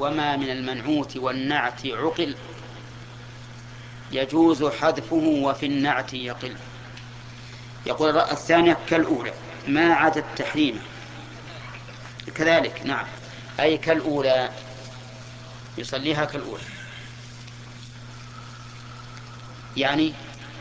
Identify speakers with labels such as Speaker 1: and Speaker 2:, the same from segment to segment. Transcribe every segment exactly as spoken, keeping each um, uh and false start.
Speaker 1: وما من المنعوت والنعت عقل يجوز حذفه وفي النعت يقل. يقول الثانية كالأولى ما عدا التحريم كذلك. نعم، أي كالأولى يصليها كالأولى، يعني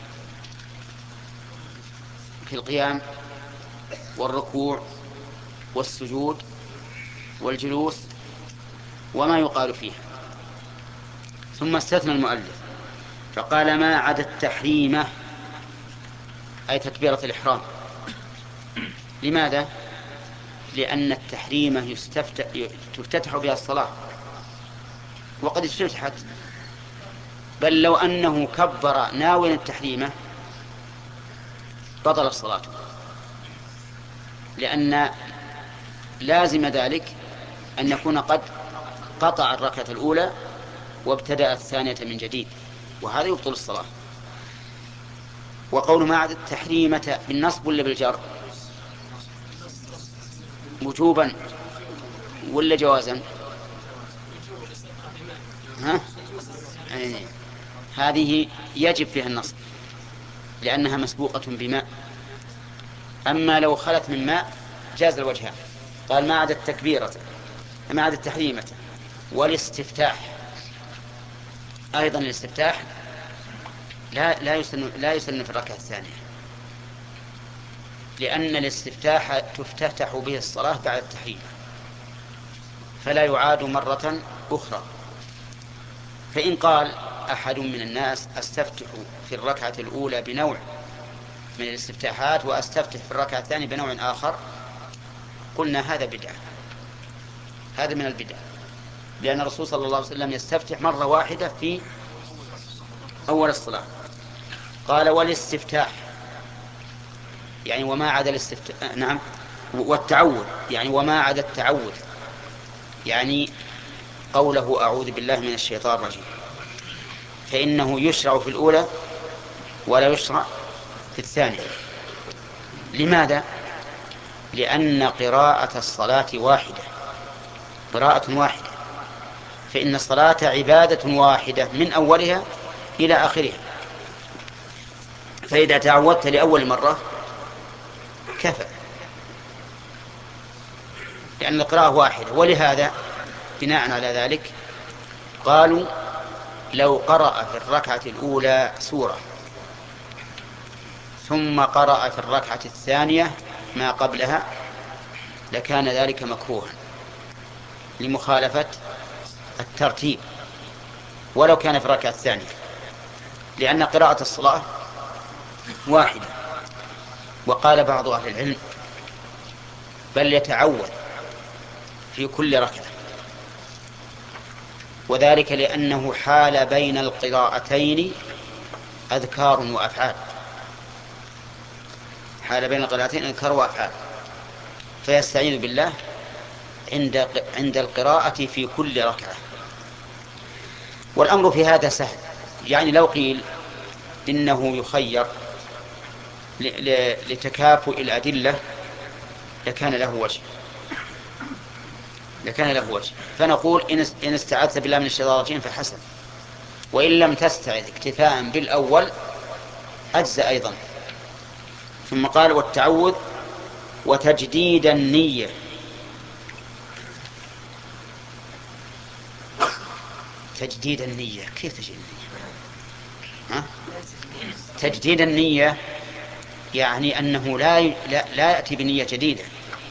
Speaker 1: في القيام والركوع والسجود والجلوس وما يقال فيها. ثم استثنى المؤلف فقال ما عدا التحريمة أي تكبيرة الإحرام. لماذا؟ لأن التحريمة يستفتح تفتتح بها الصلاة وقد افتتحت، بل لو أنه كبر ناويا التحريمة بطل الصلاة، لأن لازم ذلك أن يكون قد قطع الركعة الأولى وابتدأ الثانية من جديد، وهذا يبطل الصلاة. وقول ما عدا التحريمة بالنصب ولا بالجر؟ وجوبا ولا جوازا؟ ها؟ يعني هذه يجب فيها النصب لأنها مسبوقة بماء. أما لو خلت من ماء جاز الوجهان. قال ما عدا التكبيرة ما عدا التحريمة والاستفتاح. أيضا الاستفتاح لا لا يسن لا يسن في الركعة الثانية، لأن الاستفتاح تفتتح به الصلاة بعد التحريم فلا يعاد مرة أخرى. فإن قال أحد من الناس أستفتح في الركعة الأولى بنوع من الاستفتاحات وأستفتح في الركعة الثانية بنوع آخر، قلنا هذا بدعة، هذا من البدع، لأن الرسول صلى الله عليه وسلم يستفتح مرة واحدة في أول الصلاة. قال والاستفتاح يعني وما عدا الاستفتاح. نعم، والتعوذ يعني وما عدا التعوذ، يعني قوله أعوذ بالله من الشيطان الرجيم، فإنه يشرع في الأولى ولا يشرع في الثانية. لماذا؟ لأن قراءة الصلاة واحدة، قراءة واحدة، فإن الصلاة عبادة واحدة من أولها إلى آخرها، فإذا تعودت لأول مرة كفى، لأن القراءة واحدة. ولهذا بناء على ذلك قالوا لو قرأ في الركعة الأولى سورة ثم قرأ في الركعة الثانية ما قبلها لكان ذلك مكروها لمخالفة الترتيب ولو كان في الركعة الثانية، لأن قراءة الصلاة واحدة. وقال بعض أهل العلم بل يتعوذ في كل ركعة، وذلك لأنه حال بين القراءتين أذكار وأفعال، حال بين القراءتين أذكار وأفعال، فيستعيذ بالله عند عند القراءة في كل ركعة. والأمر في هذا سهل، يعني لو قيل إنه يخير لتكافؤ الأدلة لكان له وجه لكان له وجه فنقول إن استعذت بالله من الشيطان الرجيم فحسن، وإن لم تستعذ اكتفاء بالأول أجزى أيضا. ثم قال والتعوذ وتجديد النية. تجديد النية كيف تجديد النية؟ ها؟ تجديد النية يعني أنه لا, لا, لا يأتي بنية جديدة،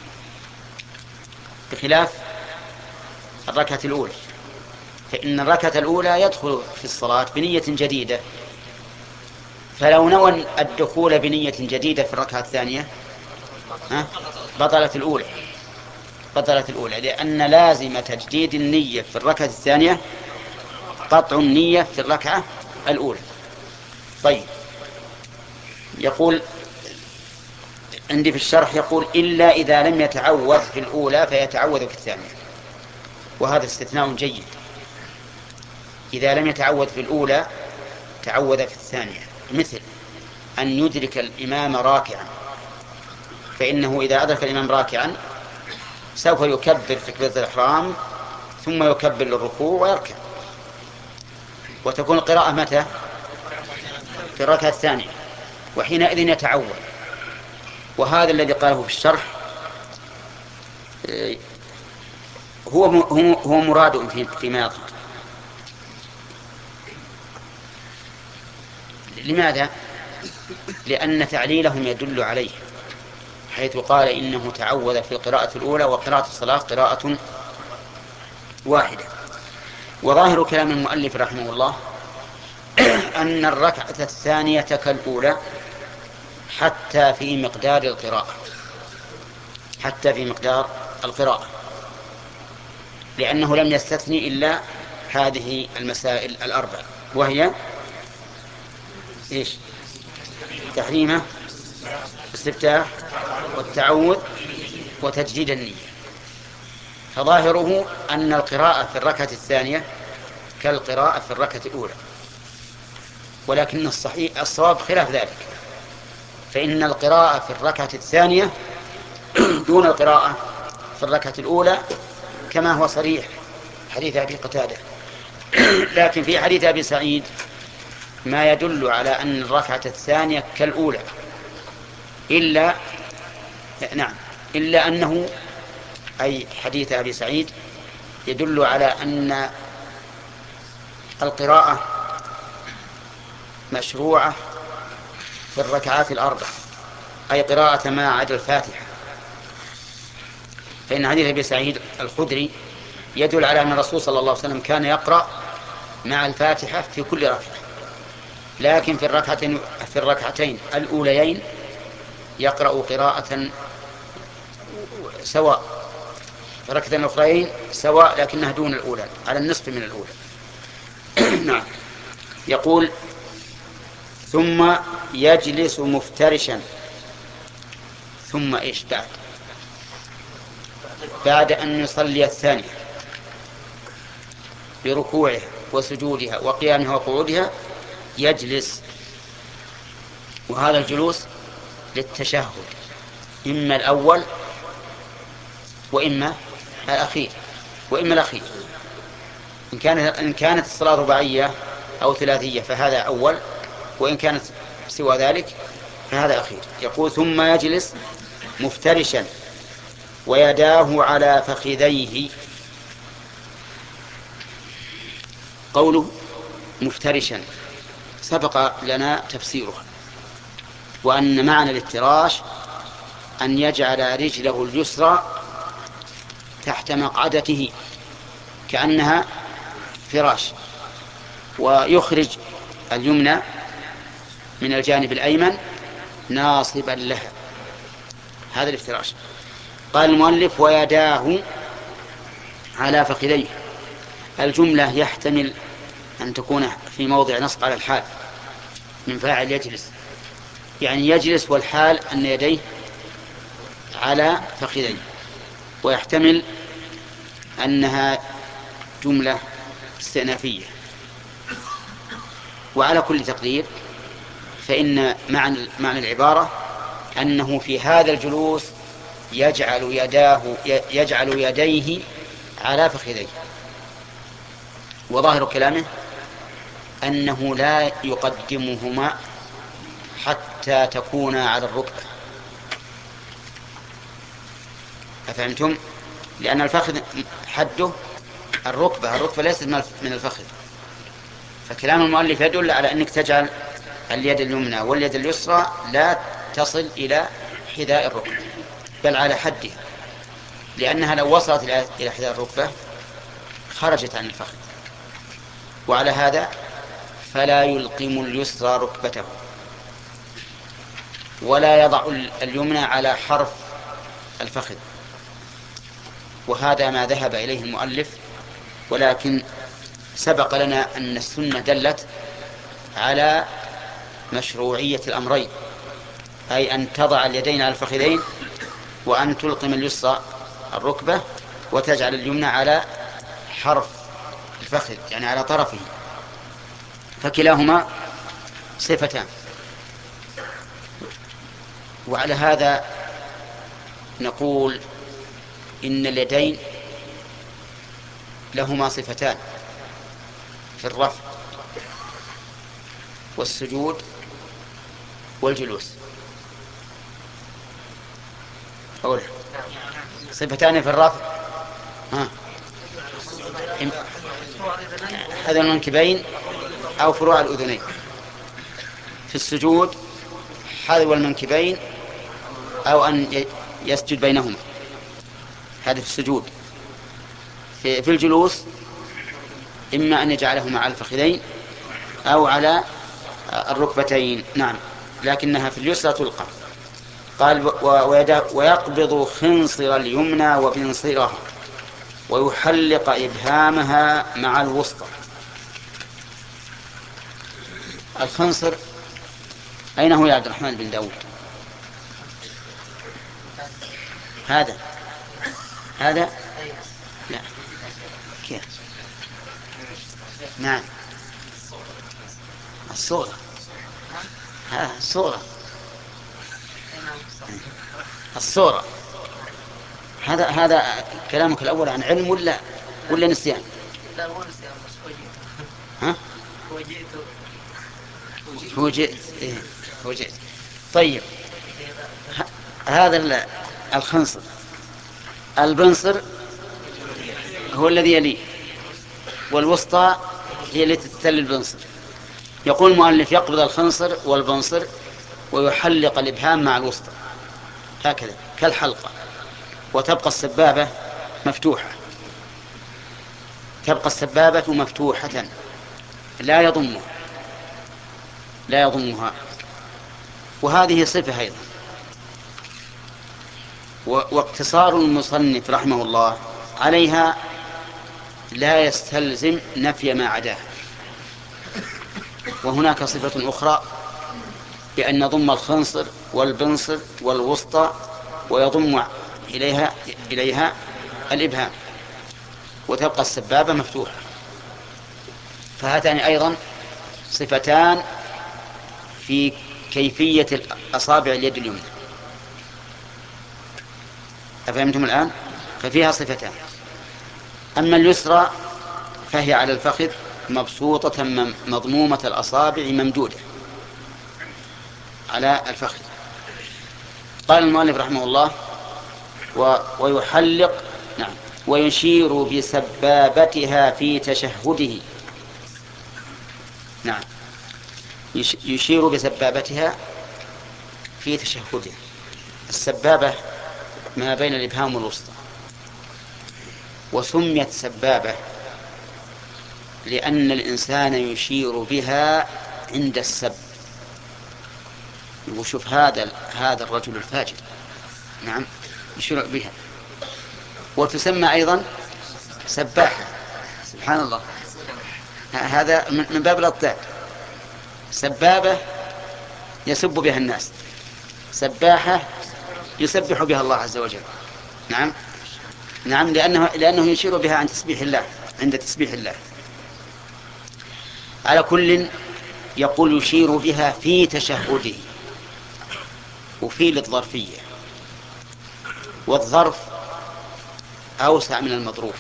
Speaker 1: بخلاف الركعة الأولى، فإن الركعة الأولى يدخل في الصلاة بنية جديدة، فلو نوى الدخول بنية جديدة في الركعة الثانية ها؟ بطلت الأولى بطلت الأولى لأن لازم تجديد النية في الركعة الثانية قطع النية في الركعة الأولى. طيب، يقول عندي في الشرح يقول إلا إذا لم يتعوذ في الأولى فيتعوذ في الثانية، وهذا استثناء جيد. إذا لم يتعوذ في الأولى تعوذ في الثانية، مثل أن يدرك الإمام راكعا، فإنه إذا أدرك الإمام راكعا سوف يكبر تكبيرة الإحرام ثم يكبر للركوع ويركع. وتكون القراءة متى؟ في الركعة الثانية، وحينئذ يتعود. وهذا الذي قاله في الشرح هو هو مراد فيما يظهر. لماذا؟ لأن تعليلهم يدل عليه، حيث قال إنه تعوذ في القراءة الأولى، وقراءة الصلاة قراءة واحدة. وظاهر كلام المؤلف رحمه الله أن الركعة الثانية كالأولى حتى في مقدار القراءة، حتى في مقدار القراءة، لأنه لم يستثني إلا هذه المسائل الأربع، وهي إيش؟ تحريمه، استفتاح، والتعوذ، وتجديد النية. فظاهره أن القراءة في الركعة الثانية كالقراءة في الركعة الأولى، ولكن الصحيح الصواب خلاف ذلك، فإن القراءة في الركعة الثانية دون القراءة في الركعة الأولى، كما هو صريح حديث أبي قتادة. لكن في حديث أبي سعيد ما يدل على أن الركعة الثانية كالأولى، إلا نعم إلا أنه أي حديث أبي سعيد يدل على أن القراءة مشروعة في الركعات الأربع، أي قراءة ما عدا الفاتحة. فإن حديث أبي سعيد الخدري يدل على أن الرسول صلى الله عليه وسلم كان يقرأ مع الفاتحة في كل ركعة، لكن في الركعتين في الركعتين الأوليين يقرأ قراءة سواء، في الركعتين الأخرين سواء لكنها دون الأولى، على النصف من الأولى. نعم. يقول: ثم يجلس مفترشا. ثم إيش بعد؟ بعد أن يصلي الثانية بركوعها وسجودها وقيامها وقعودها يجلس، وهذا الجلوس للتشهد، إما الأول وإما الأخير وإما الأخير. إن كانت إن كانت الصلاة رباعية أو ثلاثية فهذا أول، وإن كانت سوى ذلك فهذا أخير. يقول: ثم يجلس مفترشا ويداه على فخذيه. قوله مفترشا سبق لنا تفسيرها، وأن معنى الافتراش أن يجعل رجله اليسرى تحت مقعدته كأنها فراش، ويخرج اليمنى من الجانب الأيمن ناصبا لها. هذا الافتراش. قال المؤلف: ويداه على فخذيه. الجملة يحتمل أن تكون في موضع نصب على الحال من فاعل يجلس، يعني يجلس والحال أن يديه على فخذيه، ويحتمل أنها جملة استئنافية. وعلى كل تقدير فإن معنى معنى العبارة أنه في هذا الجلوس يجعل يداه يجعل يديه على فخذيه. وظاهر كلامه أنه لا يقدمهما حتى تكونا على الركبة. أفهمتم؟ لأن الفخذ حده الركبة، الركبة ليست من الفخذ. فكلام المؤلف يدل على أنك تجعل اليد اليمنى واليد اليسرى لا تصل إلى حذاء الركبة، بل على حدها، لأنها لو وصلت إلى حذاء الركبة خرجت عن الفخذ. وعلى هذا فلا يلقم اليسرى ركبته، ولا يضع اليمنى على حرف الفخذ. وهذا ما ذهب إليه المؤلف، ولكن سبق لنا أن السنة دلت على مشروعية الأمرين، أي أن تضع اليدين على الفخذين، وأن تلقم اليسرى الركبة، وتجعل اليمنى على حرف الفخذ يعني على طرفه، فكلاهما صفتان. وعلى هذا نقول إن اليدين لهما صفتان في الرفع والسجود والجلوس، أولا صفتان في الرفع، ها هذا المنكبين أو فروع الأذنين. في السجود حذو المنكبين أو أن يسجد بينهما، هذا في السجود. في, في الجلوس إما أن يجعلهما على الفخذين أو على الركبتين، نعم، لكنها في اليسرى تلقى. قال ويقبض خنصر اليمنى وبنصيرها ويحلق إبهامها مع الوسطى. الخنصر أين هو يا عبد الرحمن بن داود؟ هذا هذا لا كيف؟ نعم الصورة، ها الصورة الصورة هذا هذا كلامك الأول عن علم ولا ولا نسيان؟
Speaker 2: لا مو نسيان بس وجئت.
Speaker 1: ها؟
Speaker 2: وجئت.
Speaker 1: وجئت. إيه وجئت. طيب هذا الخنصر. البنصر هو الذي يليه، والوسطى هي التي تتل البنصر. يقول المؤلف يقبض الخنصر والبنصر ويحلق الإبهام مع الوسطى هكذا كالحلقة، وتبقى السبابة مفتوحة، تبقى السبابة مفتوحة لا يضمها لا يضمها وهذه صفة أيضا. واقتصار المصنف رحمه الله عليها لا يستلزم نفي ما عداه. وهناك صفة أخرى بأن ضم الخنصر والبنصر والوسطى ويضم إليها إليها الإبهام وتبقى السبابة مفتوحة، فهاتان أيضا صفتان في كيفية أصابع اليد اليمنى. أفهمتم الآن؟ ففيها صفتان. أما اليسرى فهي على الفخذ مبسوطة مضمومة الأصابع ممدودة على الفخذ. قال المؤلف رحمه الله ويحلق نعم ويشير بسبابتها في تشهده. نعم يشير بسبابتها في تشهده. السبابة ما بين الإبهام والوسطى، وسميت سبابة لأن الإنسان يشير بها عند السب. وشوف هذا هذا الرجل الفاجر، نعم يشير بها. وتسمى أيضا سباحة، سبحان الله، هذا من باب الأطلاق. سبابة يسب بها الناس، سباحة يسبح بها الله عز وجل. نعم نعم لأنه لأنه يشير بها عند تسبيح الله عند تسبيح الله. على كل يقول يشير بها في تشهده، وفي للظرفية، والظرف أوسع من المظروف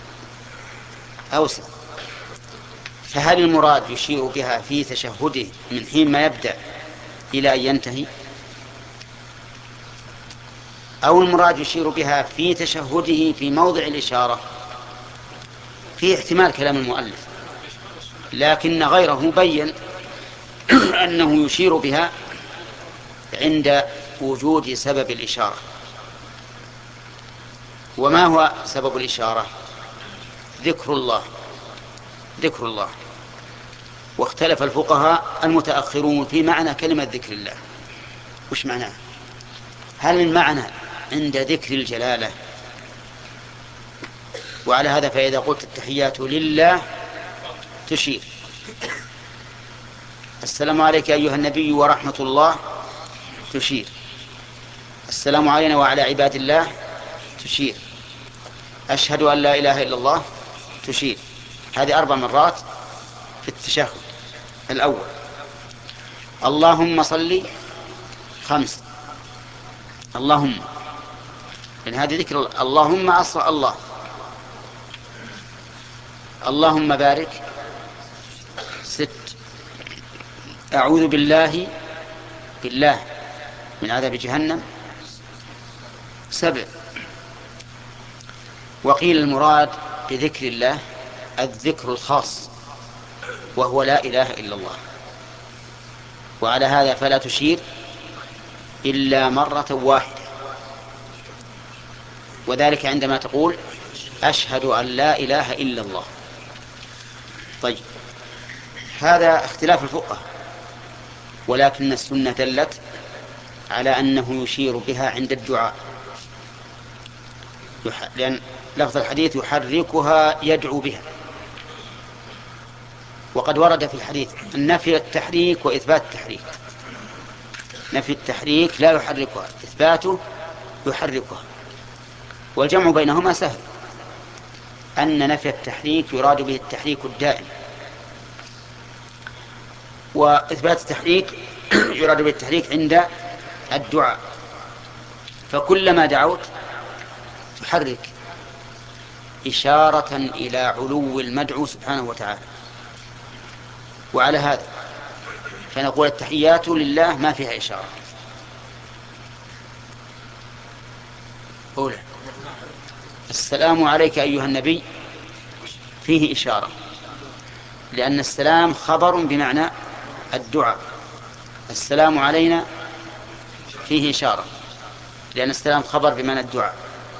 Speaker 1: أوسع. فهل المراد يشير بها في تشهده من حين ما يبدأ إلى أن ينتهي، أو المراد يشير بها في تشهده في موضع الإشارة؟ في احتمال كلام المؤلف، لكن غيره بين أنه يشير بها عند وجود سبب الإشارة. وما هو سبب الإشارة؟ ذكر الله ذكر الله. واختلف الفقهاء المتأخرون في معنى كلمة ذكر الله، وش معناه؟ هل المعنى عند ذكر الجلالة؟ وعلى هذا فإذا قلت التحيات لله تشير. السلام عليك أيها النبي ورحمة الله تشير. السلام علينا وعلى عباد الله تشير. أشهد أن لا إله إلا الله تشير. هذه أربع مرات في التشهد الأول. اللهم صل خمس. اللهم، لأن هذه ذكر اللهم أصل الله. اللهم بارك ست. أعوذ بالله بالله من عذاب جهنم سبع. وقيل المراد بذكر الله الذكر الخاص وهو لا إله إلا الله، وعلى هذا فلا تشير إلا مرة واحدة، وذلك عندما تقول أشهد أن لا إله إلا الله. طيب، هذا اختلاف الفقهاء، ولكن السنة دلت على أنه يشير بها عند الدعاء، لأن لفظ الحديث يحركها يدعو بها، وقد ورد في الحديث النفي التحريك وإثبات التحريك. نفي التحريك لا يحركها، إثباته يحركها، والجمع بينهما سهل. أن نفي التحريك يراد به التحريك الدائم، وإثبات التحريك يراد به التحريك عند الدعاء، فكلما دعوت تحرك إشارة إلى علو المدعو سبحانه وتعالى. وعلى هذا فنقول التحيات لله ما فيها إشارة. أولى السلام عليك أيها النبي فيه إشارة، لأن السلام خبر بمعنى الدعاء. السلام علينا فيه إشارة، لأن السلام خبر بمعنى الدعاء.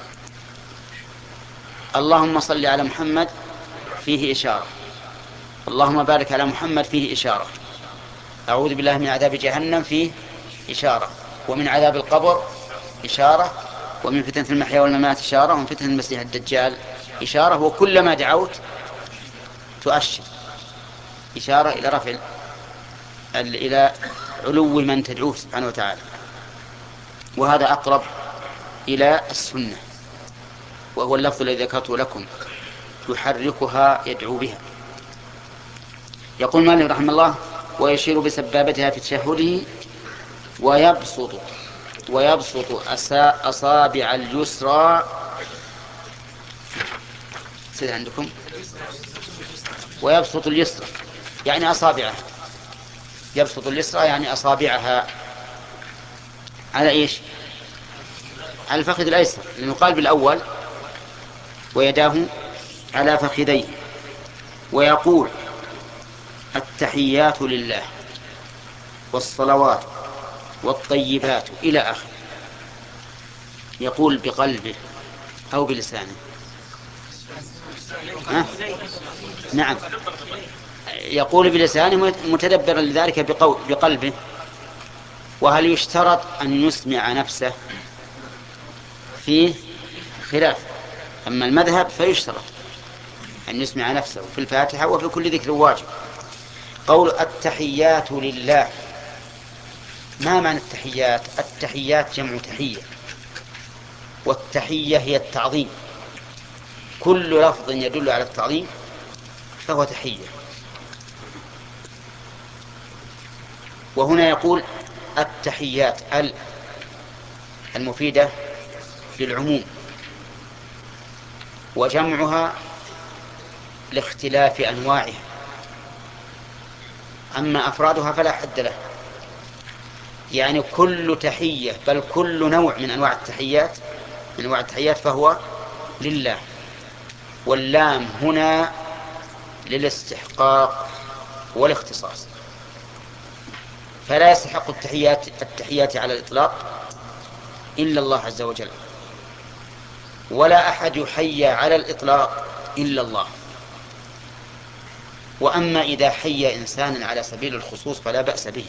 Speaker 1: اللهم صل على محمد فيه إشارة. اللهم بارك على محمد فيه إشارة. أعوذ بالله من عذاب جهنم فيه إشارة، ومن عذاب القبر إشارة، ومن فتنة المحيا والممات إشارة، ومن فتنة المسيح الدجال إشارة. وكلما دعوت تؤشر إشارة إلى رفع إلى علو من تدعوه سبحانه وتعالى، وهذا أقرب إلى السنة، وهو اللفظ الذي ذكرته لكم يحركها يدعو بها. يقول مالك رحمه الله: ويشير بسبابتها في تشهده ويبسط ويبسط أصابع اليسرى. سيد عندكم ويبسط اليسرى يعني أصابعها، يبسط اليسرى يعني أصابعها على إيش؟ على الفخذ الأيسر، لأنه قال بالأول ويداه على فخذيه. ويقول التحيات لله والصلوات والطيبات إلى آخر. يقول بقلبه أو بلسانه؟ ها؟ نعم، يقول بلسانه متدبرا لذلك بقلبه. وهل يشترط أن يسمع نفسه؟ فيه خلاف. أما المذهب فيشترط أن يسمع نفسه في الفاتحة وفي كل ذكر واجب. قول التحيات لله، ما معنى التحيات؟ التحيات جمع تحية، والتحية هي التعظيم. كل لفظ يدل على التعظيم فهو تحية. وهنا يقول التحيات ال المفيدة للعموم، وجمعها لاختلاف أنواعها، أما أفرادها فلا حد له. يعني كل تحية، بل كل نوع من أنواع التحيات من أنواع التحيات فهو لله. واللام هنا للاستحقاق والاختصاص، فلا يستحق التحيات التحيات على الإطلاق إلا الله عز وجل، ولا أحد يحيى على الإطلاق إلا الله. وأما إذا حيى إنسانا على سبيل الخصوص فلا بأس به.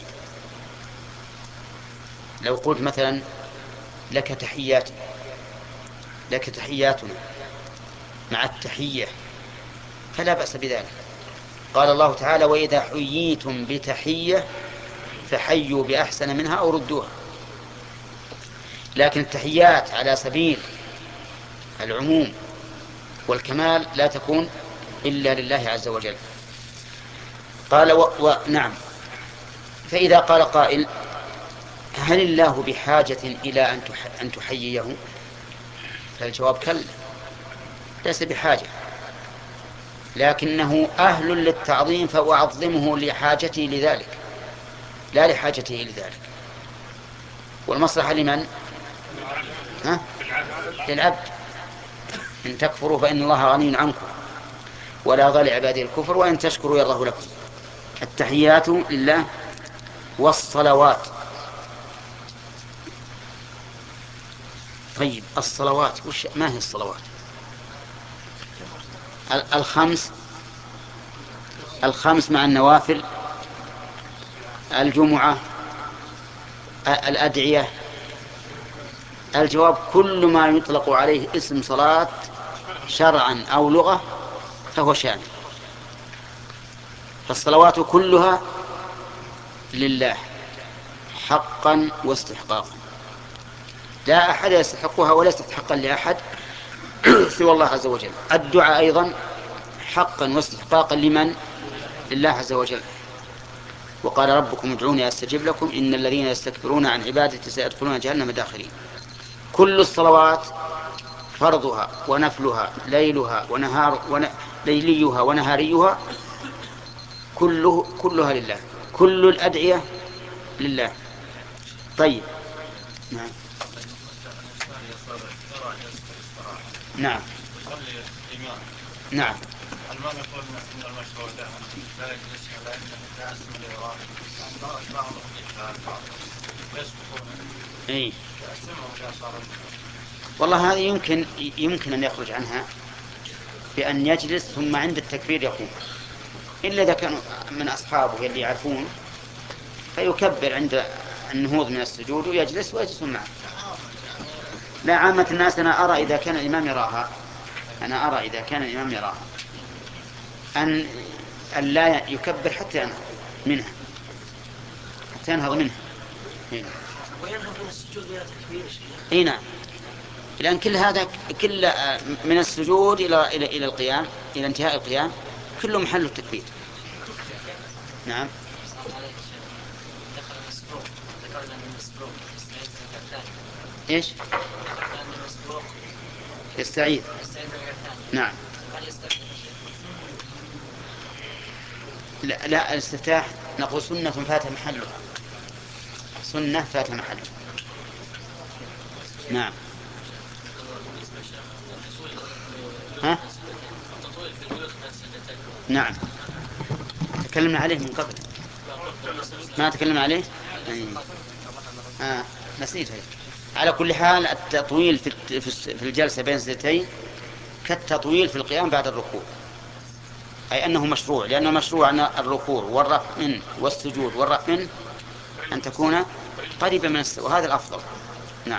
Speaker 1: لو قلت مثلا لك تحيات لك تحياتنا مع التحية فلا بأس بذلك. قال الله تعالى: وإذا حييتم بتحية فحيوا بأحسن منها أو ردوها. لكن التحيات على سبيل العموم والكمال لا تكون إلا لله عز وجل. قال و... و... نعم. فإذا قال قائل: هل الله بحاجة إلى أن, تح... أن تحييه؟ فالجواب كلا، ليس بحاجة. لكنه أهل للتعظيم فأعظمه لحاجتي لذلك لا لحاجته لذلك. والمصلحة لمن؟ ها؟ للعبد. إن تكفروا فإن الله غني عنكم ولا يرضى لعباده الكفر وإن تشكروا يرضه لكم. التحيات لله. والصلوات. طيب الصلوات وش ما هي الصلوات؟ الخمس الخمس مع النوافل، الجمعة، الأدعية. الجواب كل ما يطلق عليه اسم صلاة شرعا أو لغة فهو شامل. فالصلوات كلها لله حقا واستحقاقا، لا أحد يستحقها ولا يستحقا لأحد سوى الله عز وجل. الدعاء أيضا حقا واستحقاقا لمن؟ لله عز وجل. وقال ربكم ادعوني أستجب لكم إن الذين يستكبرون عن عبادتي سيدخلون جهنم داخرين. كل الصلوات فرضها ونفلها ليلها ونهار ون... ليليها ونهاريها كله كلها لله. كل الأدعية لله. طيب نعم نعم نعم
Speaker 3: الإمام يقول إن المشروع له لا يجلس على أنه جالس من الإيران بعضهم يفعل ويسبقون
Speaker 1: إيه
Speaker 3: يقسمهم إذا صار.
Speaker 1: والله هذه يمكن يمكن أن يخرج عنها بأن يجلس ثم عند التكبير يقوم، إلا إذا كانوا من أصحابه اللي يعرفون فيكبر عند النهوض من السجود ويجلس ويجلس معه. لا عامة الناس أنا أرى إذا كان الإمام يراها أنا أرى إذا كان الإمام يراها أن أن لا يكبر حتى ينهض منها حتى ينهض منها.
Speaker 2: وينهض من السجود بلا تكبير.
Speaker 1: اي نعم، لأن كل هذا كل من السجود إلى إلى إلى القيام إلى انتهاء القيام كله محل التكبير. نعم. إيش؟ يستعيذ. نعم. لا, لا الاستفتاح نقول سنة فات محلها، سنة فات محلها. نعم. ها؟ نعم تكلمنا عليه من قبل. ما تكلمنا عليه؟ آه. نسيت هيك. على كل حال التطويل في الجلسة بين السجدتين كالتطويل في القيام بعد الركوع، أي أنه مشروع، لأنه مشروع أن الركوع والرفع منه والسجود والرفع منه أن تكون قريبا من السجود، وهذا الأفضل. نعم.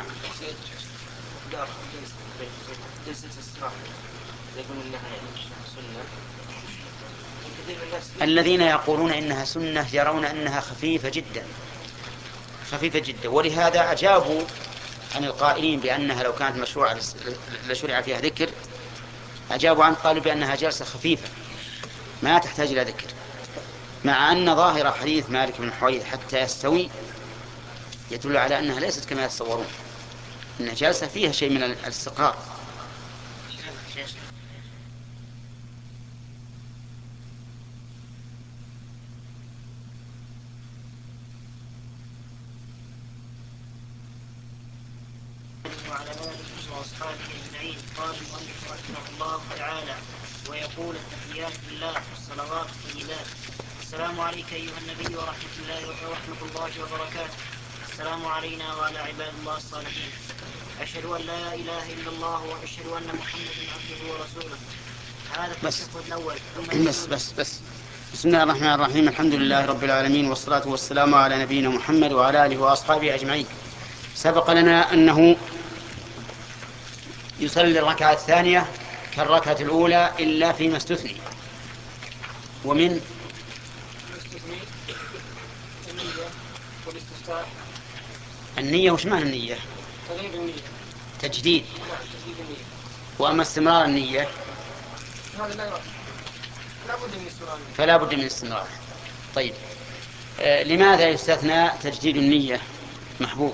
Speaker 1: الذين يقولون إنها سنة يرون أنها خفيفة جدا خفيفة جدا، ولهذا أجابوا عن القائلين بأنها لو كانت مشروعة لشرع فيها ذكر، أجابوا عن قالوا بأنها جلسة خفيفة ما تحتاج إلى ذكر، مع أن ظاهر حديث مالك بن حويرث حتى يستوي يدل على أنها ليست كما يتصورون، إنها جلسة فيها شيء من الاستقرار.
Speaker 2: وعلى آله وأصحابه أجمعين. قال المؤلف رحمه الله تعالى: ويقول التحيات لله والصلوات الطيبات. السلام عليك أيها النبي ورحمة الله ورحمة الله وبركاته. السلام علينا وعلى عباد الله الصالحين. أشهد أن لا إله إلا الله وأشهد أن محمدا عبده ورسوله. هذا التشهد الأول.
Speaker 1: بس بس بس بسم الله الرحمن الرحيم. الحمد لله رب العالمين والصلاة والسلام على نبينا محمد وعلى آله وأصحابه أجمعين. سبق لنا أنه يصلي الركعة الثانية كالركعة الأولى إلا فيما استثني. ومن النية وش معنى النية؟ تجديد. وأما استمرار النية فلا بد من استمرار. طيب آه لماذا يستثنى تجديد النية محبوب؟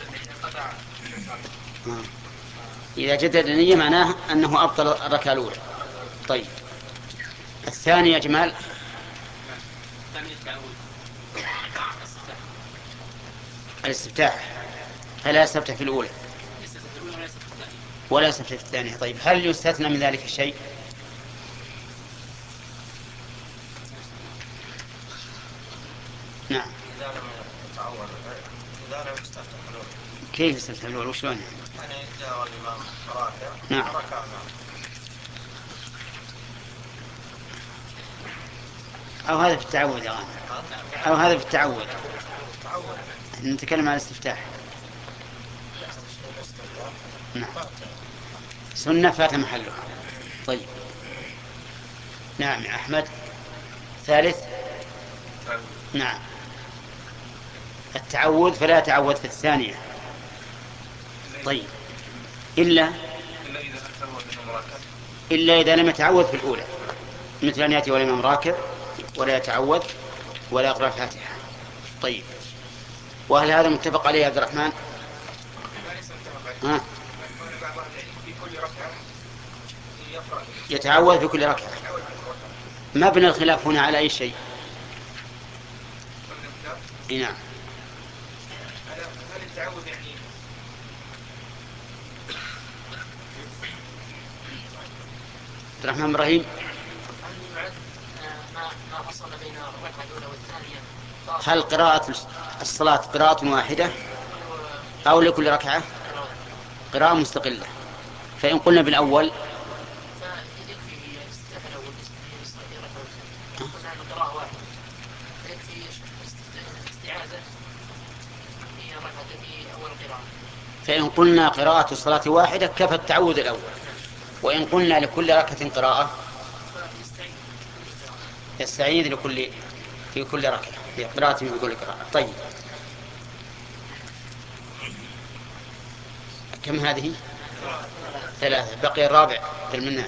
Speaker 1: إذا جدد النية معناه أنه أبطل الركعة الأولى. طيب الثاني يا جمال الاستفتاح، فلا يستفتح في الأولى ولا يستفتح في الثانية. طيب هل يستثنى من ذلك الشيء؟ نعم.
Speaker 3: إذا لم يتعود إذا لم يستفتح في الأولى.
Speaker 1: كيف يستفتح في الأولى وشلون؟
Speaker 3: يعني جاء الإمام راكع
Speaker 1: نعم.
Speaker 3: ركعنا.
Speaker 1: أو هذا في التعود يا غانم، أو هذا في التعود. نتكلم عن الاستفتاح. نعم. سنة فات محلها. طيب نعم يا أحمد. ثالث. نعم التعود، فلا تعود في الثانية. طيب إلا إلا إذا لم يتعود في الأولى، مثل أن يأتي والإمام راكب ولا يتعود ولا يقرأ الفاتحة. طيب وهل هذا متفق عليه عبد الرحمن؟ ها؟ يتعود في كل ركعة. مبنى الخلاف هنا على أي شيء؟ نعم. عبد الرحمن إبراهيم، هل قراءة الصلاة قراءة واحدة أو لكل ركعة؟ قراءة مستقلة. فإن قلنا بالأول فإن قلنا قراءة الصلاة واحدة كفى التعود الأول، وإن قلنا لكل ركعة قراءة يستعيذ لكل في كل ركعة في قراءة في كل قراءة. طيب كم هذه؟ ثلاثة. بقي الرابع المنة.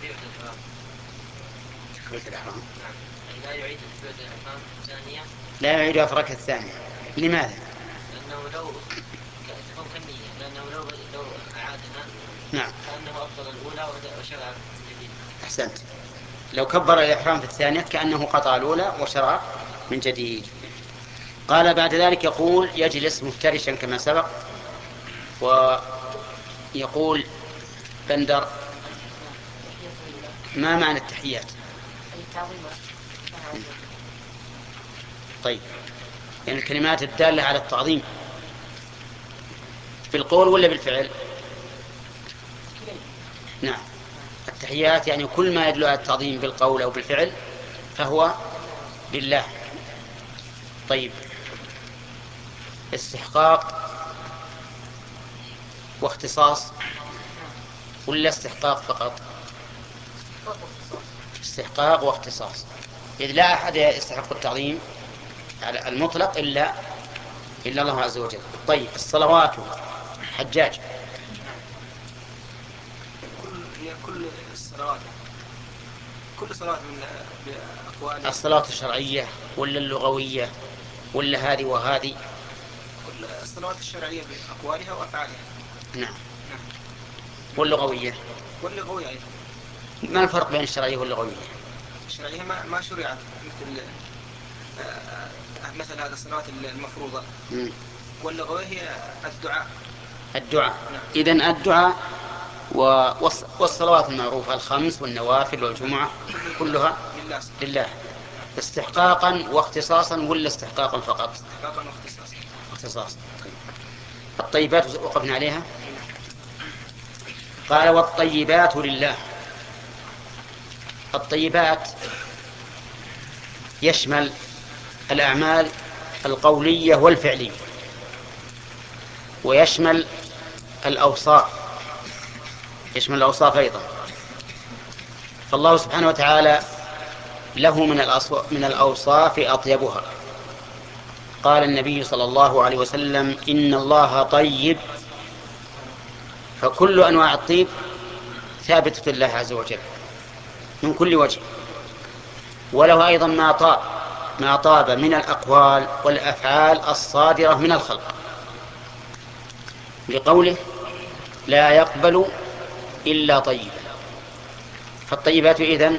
Speaker 4: لا يعيد تكبيرة الإحرام الثانية.
Speaker 1: لا يعيدها في الركعة الثانية. لماذا؟
Speaker 4: لأنه لو تكون كمية، لأنه لو لو أعادنا
Speaker 1: نعم
Speaker 4: كأنه أفضل الأولى وشرع جديد.
Speaker 1: أحسنت. لو كبر الإحرام في الثانية كأنه قطع الأولى وشرع من جديد. قال بعد ذلك يقول يجلس مفترشا كما سبق. ويقول بندر ما معنى التحيات؟ طيب يعني الكلمات الدالة على التعظيم بالقول ولا بالفعل؟ نعم التحيات يعني كل ما يدل على التعظيم بالقول أو بالفعل فهو لله. طيب استحقاق واختصاص ولا استحقاق فقط؟ استحقاق واختصاص، إذ لا أحد يستحق التعظيم على المطلق إلا إلا الله عز وجل. طيب الصلوات حجاج.
Speaker 3: هي كل الصلوات كل صلاة من بأقوال
Speaker 1: الصلاة الشرعية ولا اللغوية ولا هذه وهذه؟
Speaker 3: كل الصلوات الشرعية بأقوالها وأفعالها.
Speaker 1: نعم. واللغوية
Speaker 3: واللغوية أيضا.
Speaker 1: ما الفرق بين الشرعية واللغوية؟
Speaker 3: الشرعية ما ما شرعت مثل مثل هذه الصلوات المفروضة.
Speaker 1: م.
Speaker 3: واللغوية هي الدعاء.
Speaker 1: الدعاء. إذن الدعاء والصلوات المعروفة الخمس والنوافل والجمعة كلها
Speaker 3: لله.
Speaker 1: لله استحقاقا واختصاصا ولا استحقاقا فقط؟
Speaker 3: استحقاقا واختصاصا.
Speaker 1: اختصاصا. الطيبات وقفنا عليها. قال والطيبات لله. الطيبات يشمل الأعمال القولية والفعلية، ويشمل الأوصاف يشمل الأوصاف أيضا. فالله سبحانه وتعالى له من من الأوصاف أطيبها. قال النبي صلى الله عليه وسلم إن الله طيب، فكل أنواع الطيب ثابتة لله عز وجل من كل وجه. وله أيضا ما طاب ما طاب من الأقوال والأفعال الصادرة من الخلق، لقوله لا يقبل إلا طيبا. فالطيبات إذن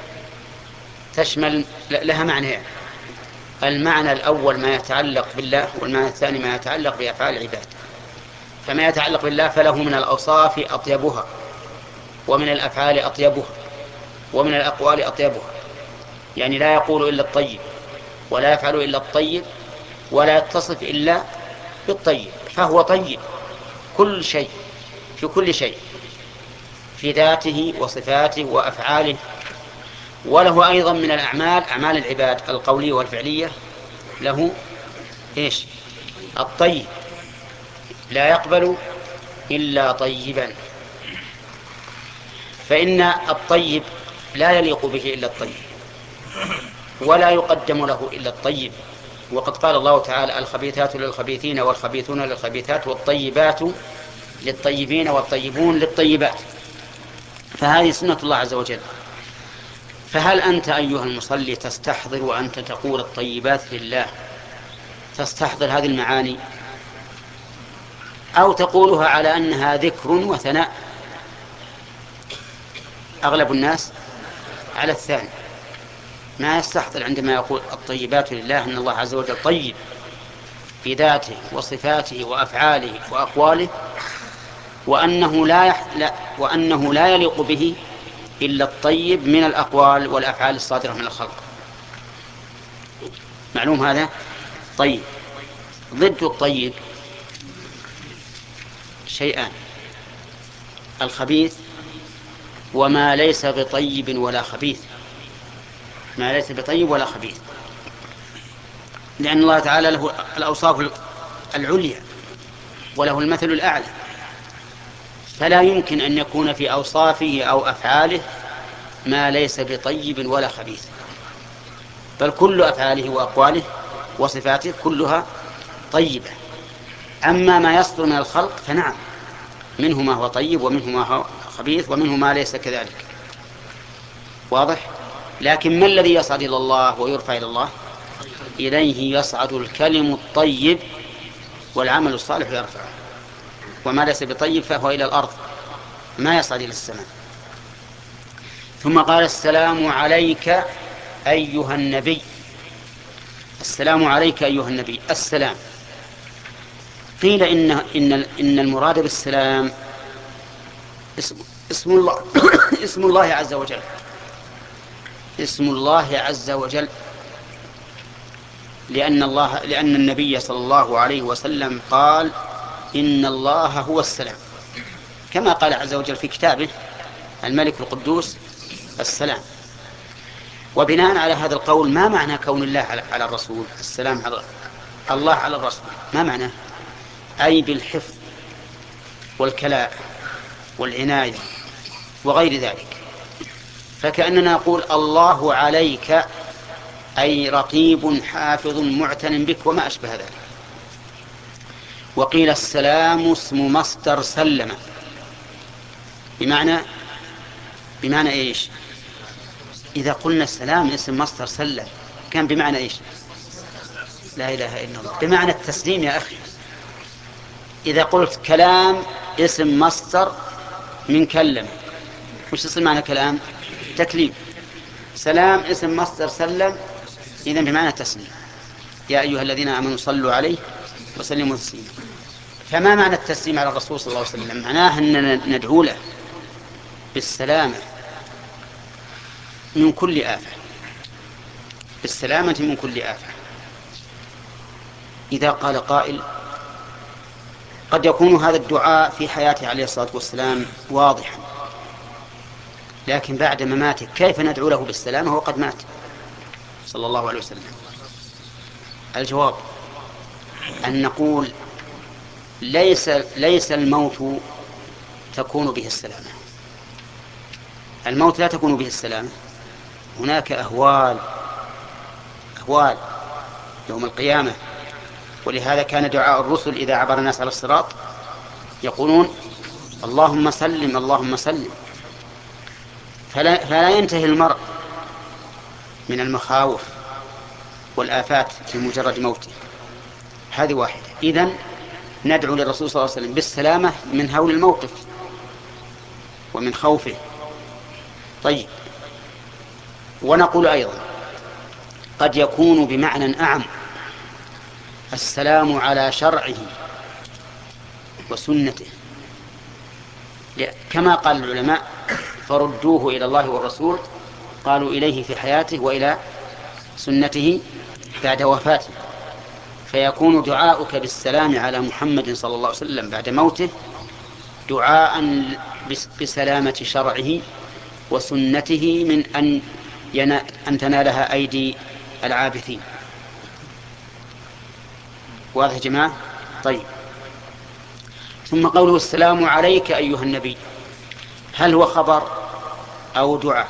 Speaker 1: تشمل لها معنيين: المعنى الأول ما يتعلق بالله، والمعنى الثاني ما يتعلق بأفعال العباد. فما يتعلق بالله فله من الأوصاف أطيبها، ومن الأفعال أطيبها، ومن الأقوال أطيبها. يعني لا يقول إلا الطيب، ولا يفعل إلا الطيب، ولا يتصف إلا بالطيب، فهو طيب كل شيء، في كل شيء، في ذاته وصفاته وأفعاله. وله أيضا من الأعمال، أعمال العباد القولية والفعلية، له إيش؟ الطيب، لا يقبل إلا طيبا. فإن الطيب لا يليق به إلا الطيب، ولا يقدم له إلا الطيب. وقد قال الله تعالى: الخبيثات للخبيثين والخبيثون للخبيثات والطيبات للطيبين والطيبون للطيبات. فهذه سنة الله عز وجل. فهل أنت أيها المصلي تستحضر وأنت تقول الطيبات لله، تستحضر هذه المعاني، أو تقولها على أنها ذكر وثناء؟ أغلب الناس على الثاني، ما يستحضر عندما يقول الطيبات لله أن الله عز وجل طيب في ذاته وصفاته وأفعاله وأقواله، وأنه لا, يح... لا وأنه لا يليق به إلا الطيب من الأقوال والأفعال الصادرة من الخلق. معلوم هذا؟ طيب. ضد الطيب شيئان: الخبيث وما ليس بطيب ولا خبيث. ما ليس بطيب ولا خبيث، لأن الله تعالى له الأوصاف العليا وله المثل الأعلى، فلا يمكن أن يكون في أوصافه أو أفعاله ما ليس بطيب ولا خبيث، بل كل أفعاله وأقواله وصفاته كلها طيبة. أما ما يصدر من الخلق فنعم، منه ما هو طيب ومنه ما هو خبيث ومنه ما ليس كذلك. واضح؟ لكن ما الذي يصعد إلى الله ويرفع إلى الله؟ إليه يصعد الكلم الطيب والعمل الصالح يرفعه، وما ليس بطيب فهو إلى الأرض، ما يصعد إلى السماء. ثم قال: السلام عليك أيها النبي. السلام عليك أيها النبي. السلام، قيل إن, إن, إن المراد بالسلام اسم, اسم الله اسم الله عز وجل، اسم الله عز وجل، لأن الله لأن النبي صلى الله عليه وسلم قال: إن الله هو السلام، كما قال عز وجل في كتابه: الملك القدوس السلام. وبناء على هذا القول، ما معنى كون الله على الرسول السلام على الله على الرسول؟ ما معناه؟ أي بالحفظ والكلاء والعناية وغير ذلك. فكأننا نقول: الله عليك، أي رقيب حافظ معتن بك، وما أشبه ذلك. وقيل: السلام اسم مصدر سلم، بمعنى بمعنى إيش؟ إذا قلنا السلام اسم مصدر سلم كان بمعنى إيش؟ لا إله إلا الله، بمعنى التسليم يا أخي. إذا قلت كلام اسم مصدر من كلم، وش يصير معنى كلام؟ تكليم. سلام اسم مصدر سلم، إذن بمعنى التسليم. يا أيها الذين آمنوا صلوا عليه وسلموا تسليما. فما معنى التسليم على الرسول صلى الله عليه وسلم؟ معناه أننا ندعو له بالسلامة من كل آفة، بالسلامة من كل آفة. إذا قال قائل: قد يكون هذا الدعاء في حياته عليه الصلاة والسلام واضحا، لكن بعد مماته كيف ندعو له بالسلامة وقد مات صلى الله عليه وسلم؟ الجواب أن نقول: ليس, ليس الموت تكون به السلامة. الموت لا تكون به السلامة، هناك أهوال أهوال يوم القيامة. ولهذا كان دعاء الرسل إذا عبر الناس على الصراط يقولون: اللهم سلم اللهم سلم. فلا, فلا ينتهي المرء من المخاوف والآفات في مجرد موته. هذه واحدة. إذن ندعو للرسول صلى الله عليه وسلم بالسلامة من هول الموقف ومن خوفه. طيب، ونقول أيضا قد يكون بمعنى أعم، السلام على شرعه وسنته، كما قال العلماء فردوه إلى الله والرسول، قالوا إليه في حياته وإلى سنته بعد وفاته. فيكون دعاؤك بالسلام على محمد صلى الله عليه وسلم بعد موته دعاء بسلامة شرعه وسنته من أن أن تنالها أيدي العابثين. واضح يا جماعة؟ طيب، ثم قوله السلام عليك أيها النبي، هل هو خبر أو دعاء؟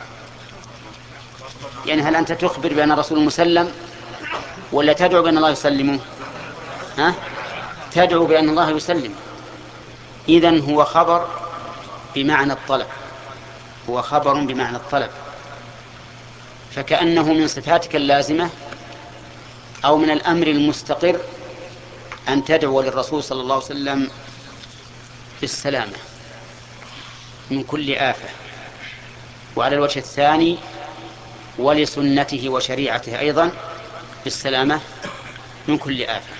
Speaker 1: يعني هل أنت تخبر بأن الرسول مسلم ولا تدعو بأن الله يسلمه؟ ها؟ تدعو بأن الله يسلم. إذن هو خبر بمعنى الطلب، هو خبر بمعنى الطلب، فكأنه من صفاتك اللازمة أو من الأمر المستقر أن تدعو للرسول صلى الله عليه وسلم بالسلامة من كل آفة. وعلى الوجه الثاني ولسنته وشريعته أيضا بالسلامة من كل آفة.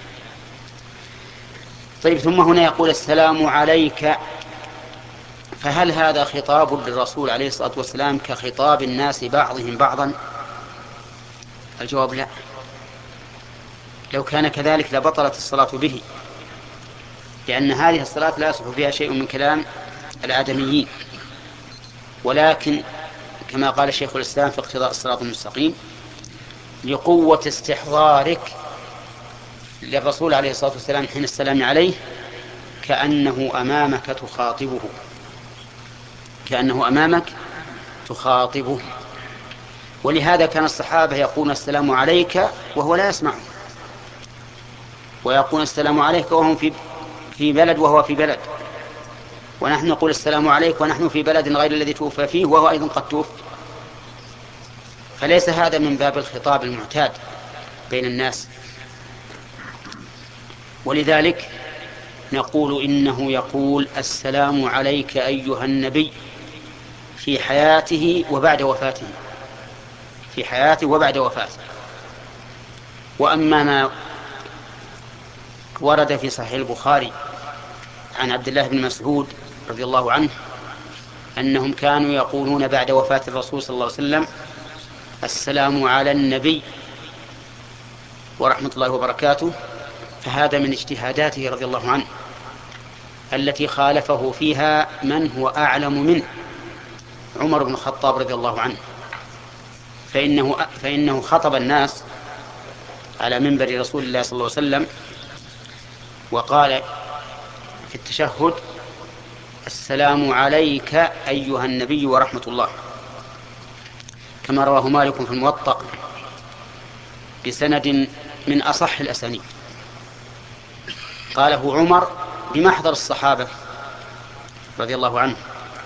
Speaker 1: طيب، ثم هنا يقول السلام عليك، فهل هذا خطاب للرسول عليه الصلاة والسلام كخطاب الناس بعضهم بعضا؟ الجواب لا. لو كان كذلك لبطلت الصلاة به، لأن هذه الصلاة لا يصح فيها شيء من كلام الآدميين، ولكن كما قال شيخ الإسلام في اقتضاء الصراط المستقيم لقوة استحضارك للرسول عليه الصلاة والسلام حين السلام عليه كأنه أمامك تخاطبه، كأنه أمامك تخاطبه. ولهذا كان الصحابة يقولون السلام عليك وهو لا يسمع، ويقولون السلام عليك وهم في في بلد وهو في بلد، ونحن نقول السلام عليك ونحن في بلد غير الذي توفى فيه وهو أيضا قد توفى. فليس هذا من باب الخطاب المعتاد بين الناس، ولذلك نقول إنه يقول السلام عليك أيها النبي في حياته وبعد وفاته، في حياته وبعد وفاته. وأما ما ورد في صحيح البخاري عن عبد الله بن مسعود رضي الله عنه أنهم كانوا يقولون بعد وفاة الرسول صلى الله عليه وسلم السلام على النبي ورحمة الله وبركاته، فهذا من اجتهاداته رضي الله عنه التي خالفه فيها من هو أعلم منه، عمر بن الخطاب رضي الله عنه، فإنه, فإنه خطب الناس على منبر رسول الله صلى الله عليه وسلم وقال في التشهد السلام عليك أيها النبي ورحمة الله، كما رواه مالك في الموطأ بسند من أصح الأسانيد. قاله عمر بمحضر الصحابة رضي الله عنه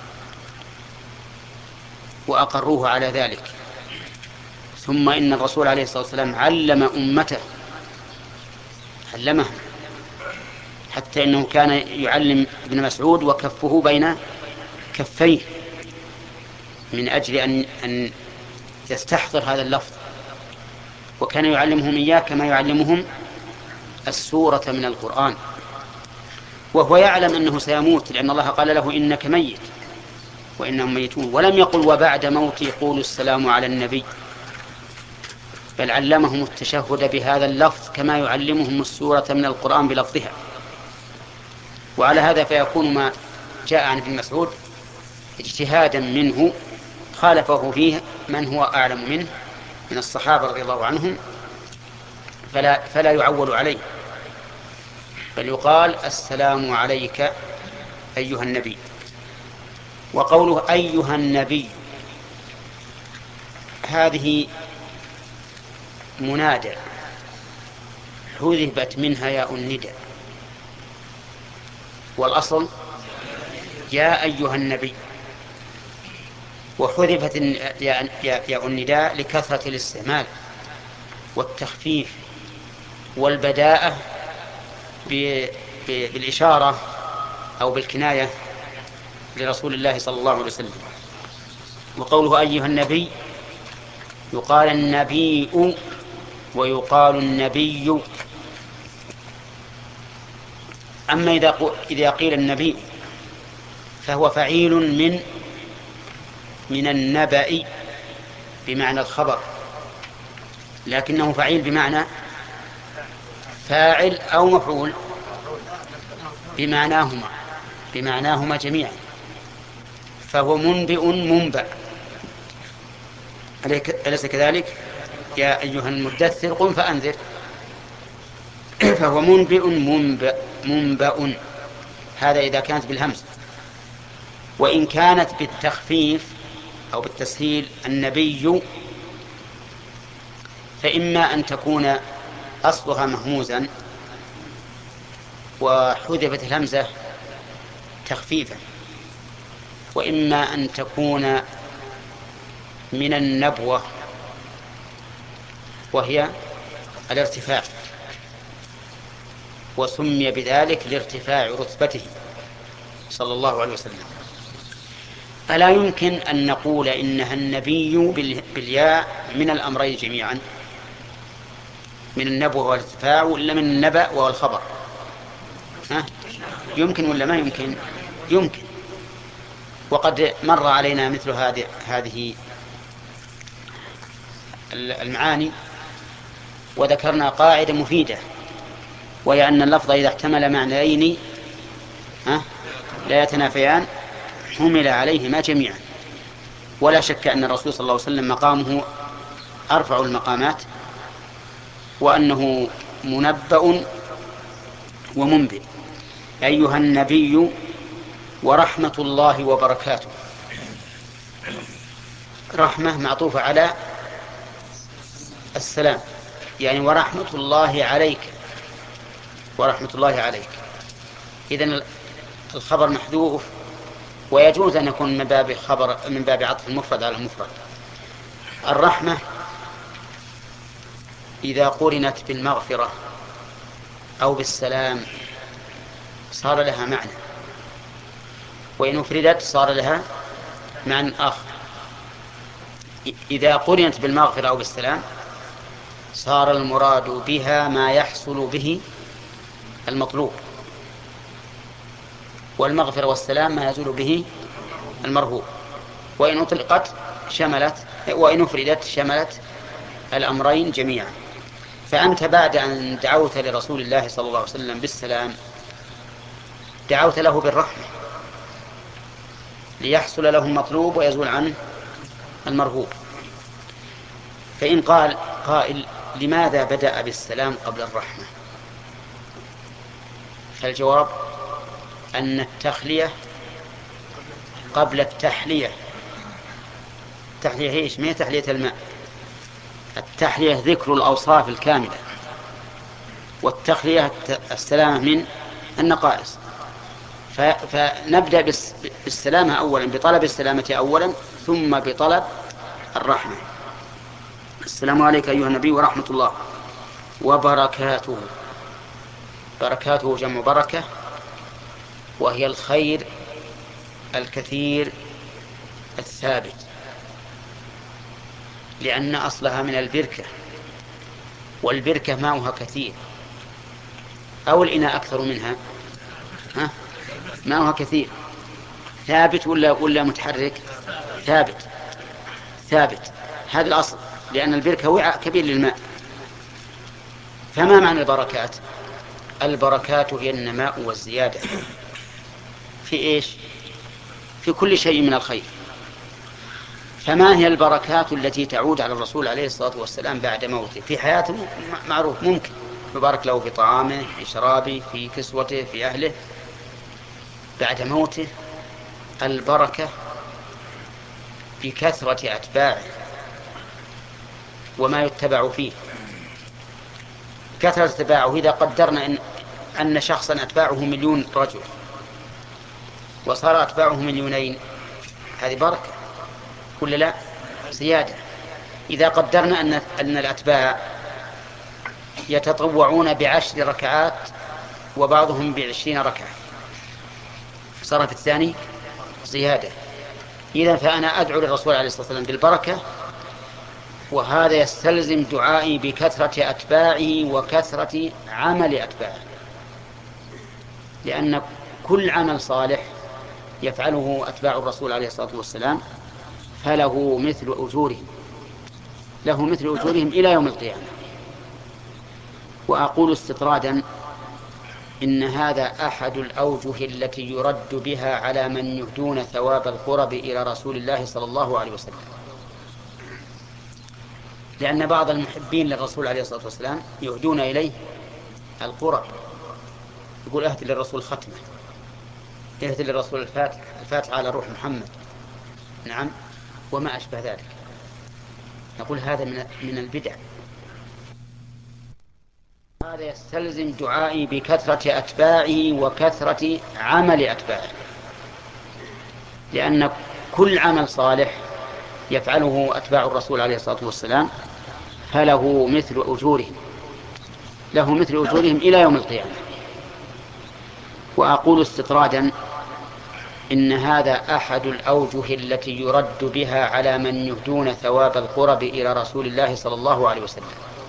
Speaker 1: وأقروه على ذلك. ثم إن الرسول عليه الصلاة والسلام علم أمته، علمهم، حتى إنه كان يعلم ابن مسعود وكفه بين كفيه من أجل أن, أن يستحضر هذا اللفظ، وكان يعلمهم إياه كما يعلمهم السورة من القرآن، وهو يعلم أنه سيموت، لأن الله قال له إنك ميت وإنهم ميتون، ولم يقل وبعد موتي يقول السلام على النبي، بل علمهم التشهد بهذا اللفظ كما يعلمهم السورة من القرآن بلفظها. وعلى هذا فيكون ما جاء عن ابن مسعود اجتهادا منه خالفه فيه من هو أعلم منه من الصحابة رضي الله عنهم، فلا, فلا يعول عليه، بل يقال السلام عليك أيها النبي. وقوله أيها النبي هذه منادى حذفت منها ياء الندى، والأصل يا أيها النبي، وحذفت ياء النداء لكثرة الاستعمال والتخفيف والبداءة بالإشارة أو بالكناية لرسول الله صلى الله عليه وسلم. وقوله أيها النبي يقال النبي ويقال النبي. أما إذا قيل النبي فهو فعيل من من النبأ بمعنى الخبر، لكنه فعيل بمعنى فاعل أو مفعول بمعناهما بمعناهما جميعا، فهو منبئ منبأ. أليس كذلك؟ يا أيها المدثر قم فأنذر، فهو منبئ منبأ منبأ. هذا إذا كانت بالهمز. وإن كانت بالتخفيف أو بالتسهيل النبي فإما أن تكون أصلها مهموزا وحذفت الهمزة تخفيفا، وإما أن تكون من النبوة وهي الارتفاع، وسمي بذلك لارتفاع رتبته صلى الله عليه وسلم. ألا يمكن أن نقول إنها النبي بالياء من الأمرين جميعا، من النبوة والارتفاع، ولا من النبأ والخبر؟ ها؟ يمكن ولا ما يمكن؟ يمكن. وقد مر علينا مثل هذه هذه المعاني وذكرنا قاعدة مفيدة، وهي أن اللفظ إذا احتمل معنيين لا يتنافيان حمل عليهما جميعا. ولا شك أن الرسول صلى الله عليه وسلم مقامه أرفع المقامات، وأنه منبأ ومنبئ. أيها النبي ورحمة الله وبركاته. رحمة معطوفة على السلام، يعني ورحمة الله عليك، ورحمة الله عليك. إذن الخبر محذوف، ويجوز أن يكون من باب خبر من باب عطف المفرد على المفرد. الرحمة إذا قرنت بالمغفرة أو بالسلام صار لها معنى، وإن أفردت صار لها معنى آخر. إذا قرنت بالمغفرة أو بالسلام صار المراد بها ما يحصل به المطلوب، والمغفرة والسلام ما يزول به المرهوب. وإن أطلقت شملت، وإن أفردت شملت الأمرين جميعا. فأنت بعد أن دعوت لرسول الله صلى الله عليه وسلم بالسلام دعوت له بالرحمة ليحصل له المطلوب ويزول عنه المرهوب. فإن قال قائل لماذا بدأ بالسلام قبل الرحمة؟ فالجواب أن التخلية قبل التحلية. التحلية إيش؟ ما هي تحلية الماء. التحلية ذكر الأوصاف الكاملة، والتخلية السلامة من النقائص. فنبدأ بالسلامة أولا، بطلب السلامة أولا، ثم بطلب الرحمة. السلام عليك أيها النبي ورحمة الله وبركاته. بركاته جمع بركة، وهي الخير الكثير الثابت، لأن أصلها من البركة، والبركة ماؤها كثير، أو الإناء أكثر منها. ها؟ ماؤها كثير. ثابت ولا ولا متحرك؟ ثابت ثابت. هذا الأصل، لأن البركة وعاء كبير للماء. فما معنى البركات؟ البركات هي النماء والزيادة في إيش؟ في كل شيء من الخير. فما هي البركات التي تعود على الرسول عليه الصلاة والسلام بعد موته؟ في حياته معروف، ممكن يبارك له في طعامه، في شرابه، في كسوته، في أهله. بعد موته البركة بكثرة أتباعه وما يتبع فيه. كثرة أتباعه، إذا قدرنا إن, أن شخصا أتباعه مليون رجل وصار أتباعه مليونين، هذه بركة ولا لا؟ زيادة. إذا قدرنا أن, أن الأتباع يتطوعون بعشر ركعات وبعضهم بعشرين ركعة، صار في الثاني زيادة. إذن فأنا أدعو للرسول عليه الصلاة والسلام بالبركة، وهذا يستلزم دعائي بكثرة أتباعه وكثرة عمل أتباعه، لأن كل عمل صالح يفعله أتباع الرسول عليه الصلاة والسلام فله مثل أجورهم له مثل أجورهم إلى يوم القيامة. وأقول استطرادا إن هذا أحد الأوجه التي يرد بها على من يهدون ثواب القرب إلى رسول الله صلى الله عليه وسلم، لأن بعض المحبين للرسول عليه الصلاة والسلام يهدون إليه القرب، يقول أهدي للرسول ختمة، يهدي للرسول الفاتح الفاتحة على روح محمد، نعم، وما أشبه ذلك. نقول هذا من من البدع. هذا يستلزم دعائي بكثرة أتباعه وكثرة عمل أتباعه، لأن كل عمل صالح يفعله أتباع الرسول عليه الصلاة والسلام فله مثل أجورهم له مثل أجورهم إلى يوم القيامة. وأقول استطرادا إن هذا أحد الأوجه التي يرد بها على من يهدون ثواب القرب إلى رسول الله صلى الله عليه وسلم،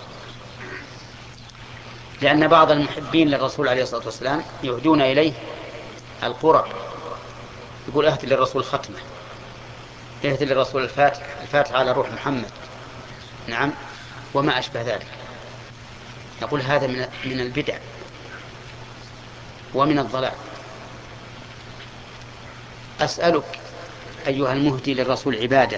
Speaker 1: لأن بعض المحبين للرسول عليه الصلاة والسلام يهدون إليه القرب، يقول أهدي للرسول ختمة، يهدي للرسول الفاتح الفاتحة على روح محمد، نعم، وما أشبه ذلك. نقول هذا من من البدع ومن الضلال. أسألك أيها المهدي للرسول عبادة،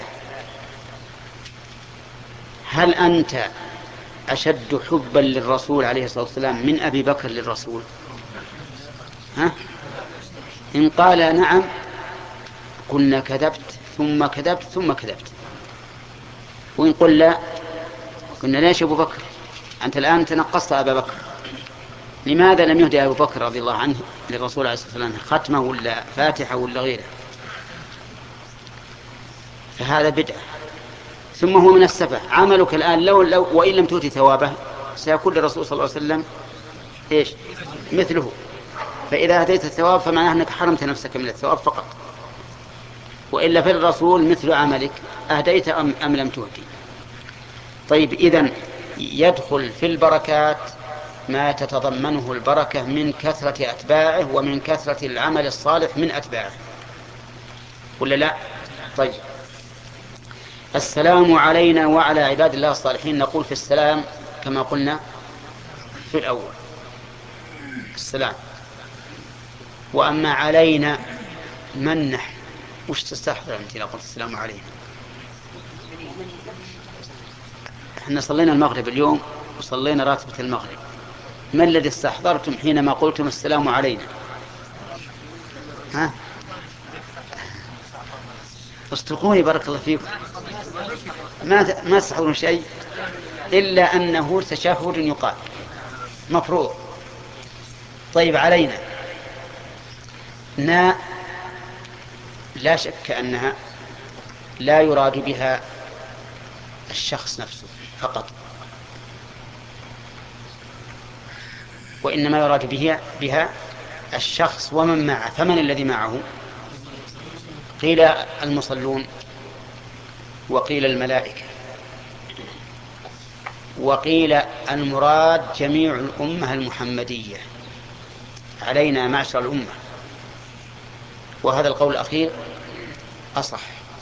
Speaker 1: هل أنت أشد حبا للرسول عليه الصلاة والسلام من أبي بكر للرسول؟ ها؟ إن قال نعم قلنا كذبت ثم كذبت ثم كذبت، وإن قل لا قلنا ليش أبو بكر؟ أنت الآن تنقصت أبا بكر، لماذا لم يهدي أبو بكر رضي الله عنه للرسول عليه الصلاة والسلام ختمة ولا فاتحة ولا غيره؟ فهذا بدعة. ثم هو من السفه. عملك الآن لو, لو وإن لم تؤتي ثوابه سيكون للرسول صلى الله عليه وسلم إيش؟ مثله. فإذا هديت الثواب فمعناه أنك حرمت نفسك من الثواب فقط، وإلا في الرسول مثل عملك أهديت أم, أم لم تهدي. طيب، إذن يدخل في البركات ما تتضمنه البركة من كثرة أتباعه ومن كثرة العمل الصالح من أتباعه، ولا لا؟ طيب، السلام علينا وعلى عباد الله الصالحين. نقول في السلام كما قلنا في الأول السلام. وأما علينا من نحن؟ وش تستحضر أنت لو قلت السلام علينا؟ احنا صلينا المغرب اليوم وصلينا راتبة المغرب، ما الذي استحضرتم حينما قلتم السلام علينا؟ ها؟ اصدقوني بارك الله فيكم، ما ما تستحضرون شيء إلا أنه تشهد يقال مفروض. طيب، علينا نا لا شك أنها لا يراد بها الشخص نفسه فقط، وإنما يراد بها, بها الشخص ومن معه. فمن الذي معه؟ قيل المصلون، وقيل الملائكة، وقيل المراد جميع الأمة المحمدية، علينا معشر الأمة. وهذا القول الأخير أصح،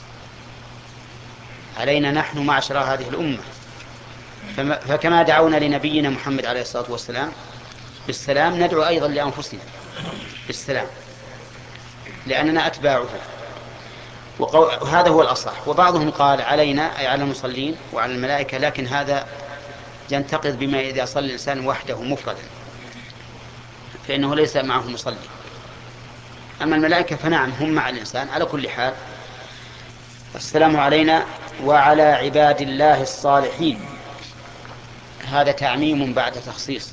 Speaker 1: علينا نحن معشر هذه الأمة. فكما دعونا لنبينا محمد عليه الصلاة والسلام بالسلام ندعو أيضا لأنفسنا بالسلام، لأننا أتباعه، وهذا هو الأصح. وبعضهم قال علينا أي على المصلين وعلى الملائكة، لكن هذا ينتقد بما إذا صلى الإنسان وحده مفردا فإنه ليس معه مصلي. أما الملائكة فنعم هم مع الإنسان. على كل حال، السلام علينا وعلى عباد الله الصالحين، هذا تعميم بعد تخصيص،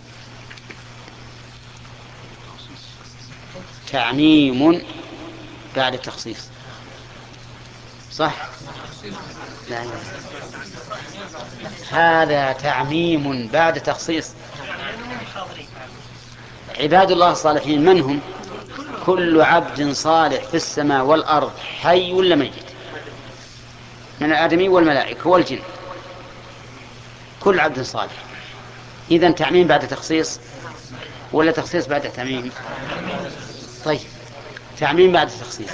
Speaker 1: تعميم بعد تخصيص، صح؟ لا، هذا تعميم بعد تخصيص. عباد الله الصالحين من هم؟ كل عبد صالح في السماء والأرض، حي ولا ميت. من الآدمي والملائكة والجن، كل عبد صالح. إذن تعميم بعد تخصيص ولا تخصيص بعد تعميم؟ طيب، تعميم بعد تخصيص.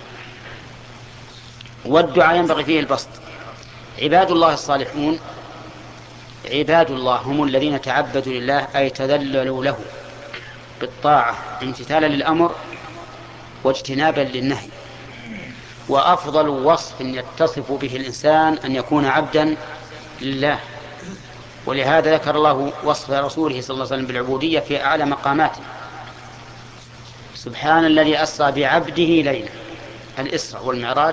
Speaker 1: والدعاء ينبغي فيه البسط. عباد الله الصالحون، عباد الله هم الذين تعبدوا لله أي تذللوا له بالطاعة امتثالا للأمر واجتنابا للنهي. وأفضل وصف يتصف به الإنسان أن يكون عبدا لله، ولهذا ذكر الله وصف رسوله صلى الله عليه وسلم بالعبودية في أعلى مقاماته. سبحان الذي أسرى بعبده ليلا. الإسراء والمعراج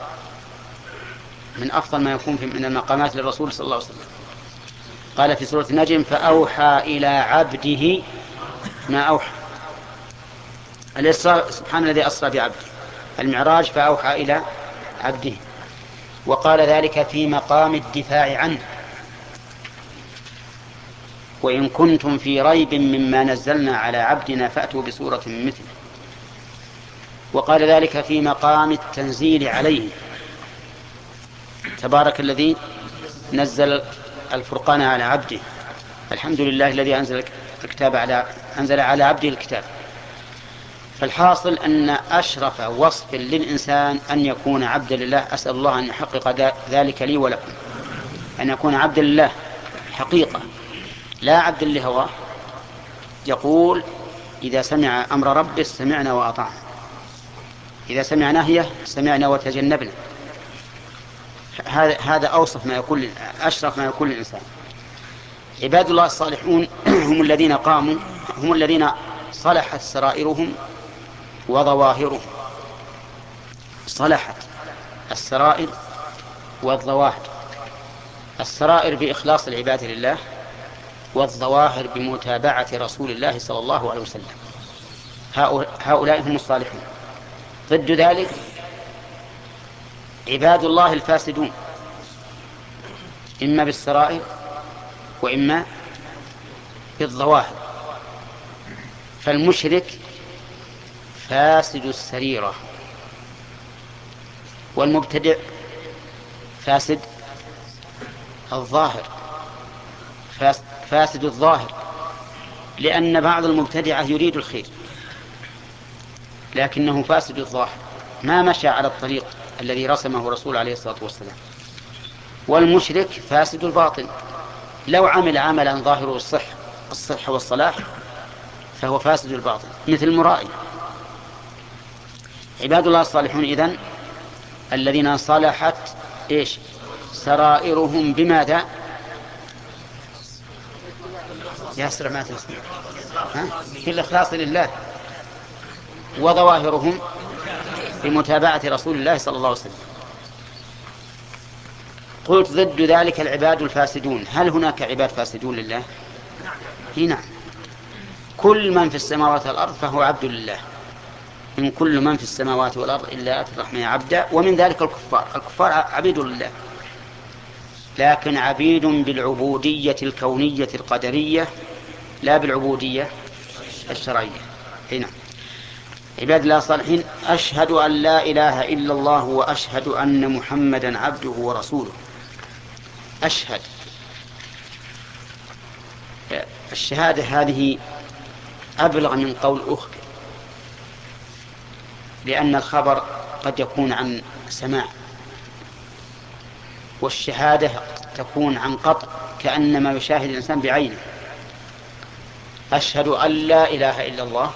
Speaker 1: من أفضل ما يكون من المقامات للرسول صلى الله عليه وسلم. قال في سورة النجم: فأوحى إلى عبده ما أوحى. الإسراء سبحان الذي أسرى بعبده، المعراج فأوحى إلى عبده. وقال ذلك في مقام الدفاع عنه: وإن كنتم في ريب مما نزلنا على عبدنا فأتوا بسورة من مثله. وقال ذلك في مقام التنزيل عليه: تبارك الذي نزل الفرقان على عبده، الحمد لله الذي أنزل الكتاب على أنزل على عبده الكتاب. فالحاصل أن أشرف وصف للإنسان أن يكون عبدا لله. أسأل الله أن يحقق ذلك لي ولكم، أن يكون عبدا لله حقيقة لا عبدا لهواه. يقول: إذا سمع أمر ربه سمعنا وأطعنا، إذا سمع نهيه سمعنا وتجنبنا. هذا هذا أوصف ما يكون، أشرف ما يكون للإنسان. عباد الله الصالحون هم الذين قاموا، هم الذين صلحت سرائرهم وظواهرهم. صلحت السرائر والظواهر. السرائر بإخلاص العبادة لله، والظواهر بمتابعة رسول الله صلى الله عليه وسلم. هؤلاء هم الصالحون. ضد ذلك عباد الله الفاسدون، إما بالسرائر وإما بالظواهر. فالمشرك فاسد السريرة، والمبتدع فاسد الظاهر، فاسد الظاهر. لأن بعض المبتدعة يريد الخير لكنه فاسد الظاهر، ما مشى على الطريق الذي رسمه رسول عليه الصلاة والسلام. والمشرك فاسد الباطن، لو عمل عملا ظاهره الصح الصحة والصلاح فهو فاسد الباطن، مثل المرائي. عباد الله الصالحون إذن الذين صلحت إيش سرائرهم بماذا؟ يسرع ما تسمع في الإخلاص لله، وظواهرهم بمتابعة رسول الله صلى الله عليه وسلم. قلت ضد ذلك العباد الفاسدون. هل هناك عباد فاسدون لله؟ نعم، كل من في السماوات والأرض فهو عبد لله. إن كل من في السماوات والأرض إلا آتي الرحمن عبدا. ومن ذلك الكفار. الكفار عبيد لله، لكن عبيد بالعبودية الكونية القدرية لا بالعبودية الشرعية. هنا عباد الله الصالحين: أشهد أن لا إله إلا الله وأشهد أن محمدا عبده ورسوله. أشهد، الشهادة هذه أبلغ من قول أخبر، لأن الخبر قد يكون عن سماع، والشهادة تكون عن قطع، كأنما يشاهد الإنسان بعينه. أشهد أن لا إله إلا الله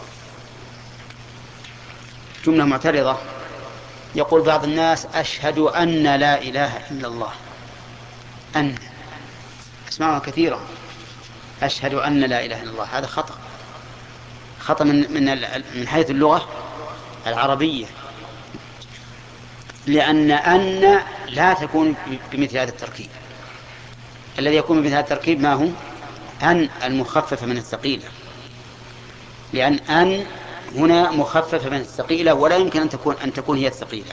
Speaker 1: جملة معترضة. يقول بعض الناس: أشهد أن لا إله إلا الله. أن أسمعها كثيرا، أشهد أن لا إله إلا الله. هذا خطأ، خطأ من من من حيث اللغة العربية، لأن أن لا تكون بمثل هذا التركيب. الذي يكون بمثل هذا التركيب ما هو؟ أن المخففة من الثقيلة، لأن أن هنا مخففة من الثقيلة، ولا يمكن أن تكون أن تكون هي الثقيلة.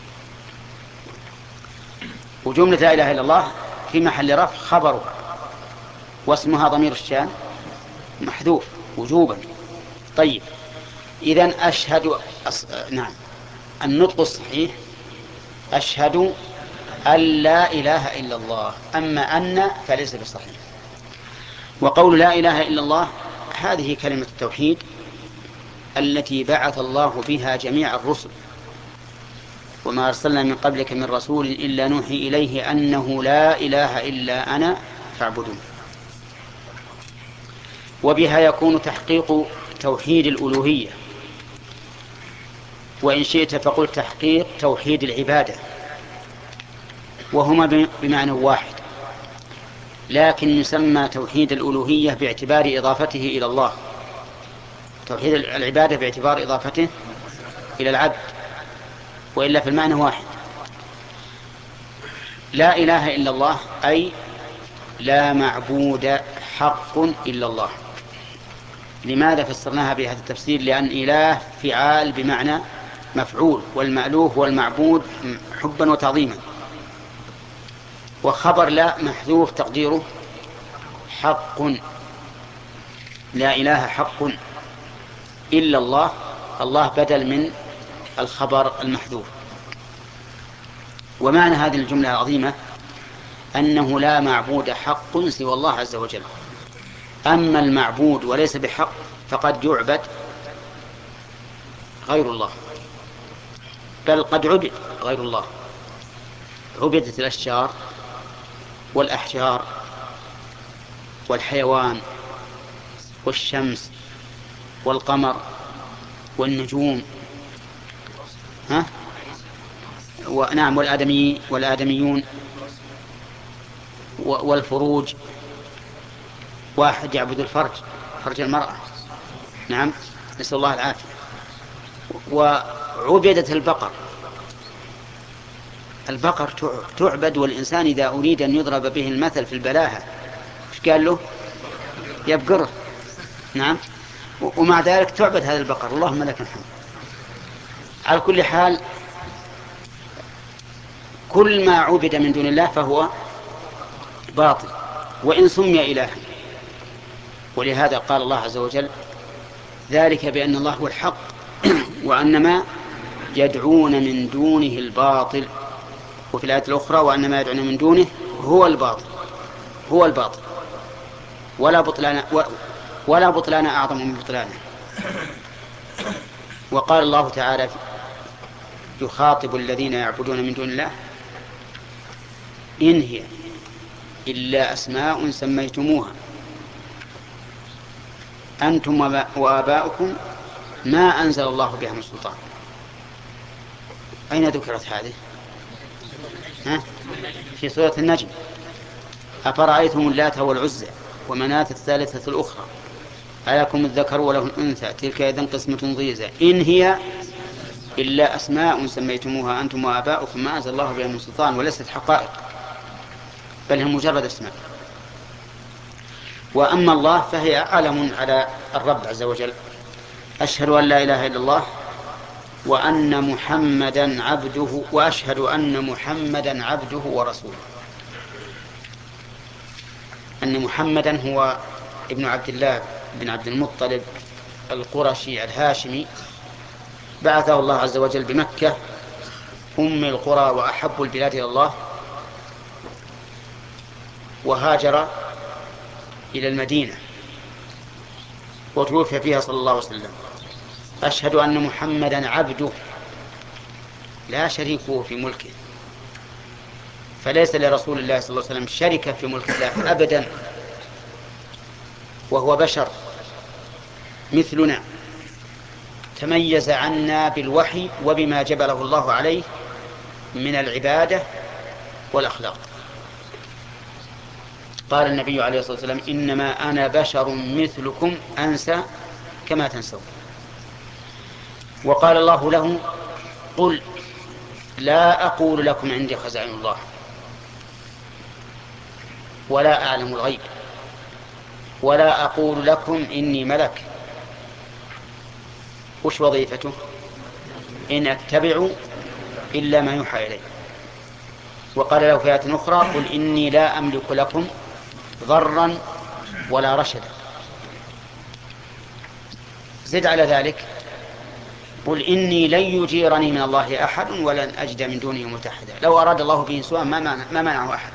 Speaker 1: وجملة لا إله إلا الله في محل رفع خبرها، واسمها ضمير الشان محذوف وجوبا. طيب، إذن أشهد أص... نعم، النطق الصحيح: أشهد أن لا إله إلا الله، أما أن فليس بصحيح. وقول لا إله إلا الله هذه كلمة التوحيد التي بعث الله بها جميع الرسل، وما أرسلنا من قبلك من رسول إلا نوحي إليه أنه لا إله إلا أنا فاعبدون. وبها يكون تحقيق توحيد الألوهية، وإن شئت فقل تحقيق توحيد العبادة، وهما بمعنى واحد، لكن يسمى توحيد الألوهية باعتبار إضافته إلى الله، توحيد العبادة باعتبار إضافته إلى العبد، وإلا في المعنى واحد. لا إله إلا الله أي لا معبود حق إلا الله. لماذا فسرناها بهذا التفسير؟ لأن إله فعال بمعنى مفعول، والمألوه والمعبود حبا وتعظيما. وخبر لا محذوف تقديره حق، لا إله حق إلا الله، الله بدل من الخبر المحذوف. ومعنى هذه الجملة العظيمة أنه لا معبود حق سوى الله عز وجل. أما المعبود وليس بحق فقد يعبد غير الله، بل قد عبد غير الله. عبدت الأشجار والأحجار والحيوان والشمس والقمر والنجوم، ها؟ ونعم والآدمي والآدميون والفروج. واحد يعبد الفرج، فرج المرأة، نعم، نسأل الله العافية. وعبدت البقر، البقر تعبد، والإنسان إذا أريد أن يضرب به المثل في البلاهة إيش قال له؟ يبقره، نعم، ومع ذلك تعبد هذا البقر، اللهم لك الحمد. على كل حال كل ما عبد من دون الله فهو باطل وإن سمي إلها. ولهذا قال الله عز وجل ذلك بأن الله هو الحق وأن ما يدعون من دونه الباطل. وفي الآية الأخرى وأن ما يدعون من دونه هو الباطل، هو الباطل ولا بطلان ولا بطلان أعظم من بطلانه. وقال الله تعالى يخاطب الذين يعبدون من دون الله إن هي إلا أسماء سميتموها أنتم وآباؤكم ما أنزل الله بها من سلطان. أين ذكرت هذه؟ ها؟ في سورة النجم. أفرأيتم اللات والعزى ومناة الثالثة الأخرى ألكم الذكر وله الأنثى تلك إذن قسمة ضيزى إن هي إلا أسماء سميتموها أنتم وآباؤكم ما أنزل الله بها من سلطان، وليست حقائق بل هي مجرد اسماء. وأما الله فهي علم على الرب عز وجل. أشهد أن لا إله إلا الله وأن محمدا عبده وأشهد أن محمدا عبده ورسوله. أن محمدا هو ابن عبد الله بن عبد المطلب القرشي الهاشمي، بعثه الله عز وجل بمكة أم القرى وأحب البلاد إلى الله، وهاجر إلى المدينة وتوفي فيها صلى الله عليه وسلم. أشهد أن محمدا عبده لا شريك له في ملكه، فليس لرسول الله صلى الله عليه وسلم شركة في ملك الله أبدا، وهو بشر مثلنا تميز عنا بالوحي وبما جبله الله عليه من العبادة والأخلاق. قال النبي عليه الصلاة والسلام إنما أنا بشر مثلكم أنسى كما تنسون. وقال الله له قل لا أقول لكم عندي خزائن الله ولا أعلم الغيب ولا أقول لكم إني ملك. وش وظيفته؟ إن أتبع إلا ما يوحى إليه. وقال له في آية أخرى قل إني لا أملك لكم ضرا ولا رشدا. زد على ذلك قل إني لن يجيرني من الله أحد ولن أجد من دونه ملتحدا. لو أراد الله به سوءا ما منع ما منعه أحد.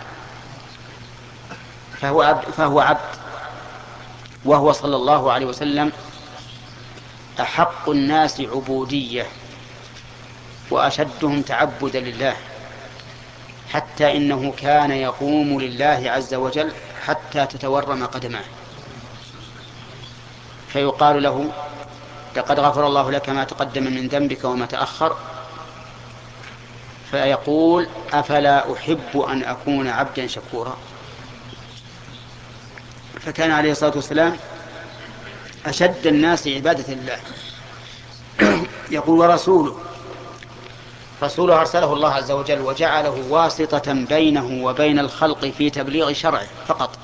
Speaker 1: فهو عبد, فهو عبد وهو صلى الله عليه وسلم أحق الناس عبودية وأشدهم تعبدا لله، حتى إنه كان يقوم لله عز وجل حتى تتورم قدماه، فيقال له لقد غفر الله لك ما تقدم من ذنبك وما تأخر، فيقول أفلا أحب أن أكون عبدا شكورا. فكان عليه الصلاة والسلام أشد الناس عبادة لله. يقول ورسوله، رسوله أرسله الله عز وجل وجعله واسطة بينه وبين الخلق في تبليغ شرعه فقط،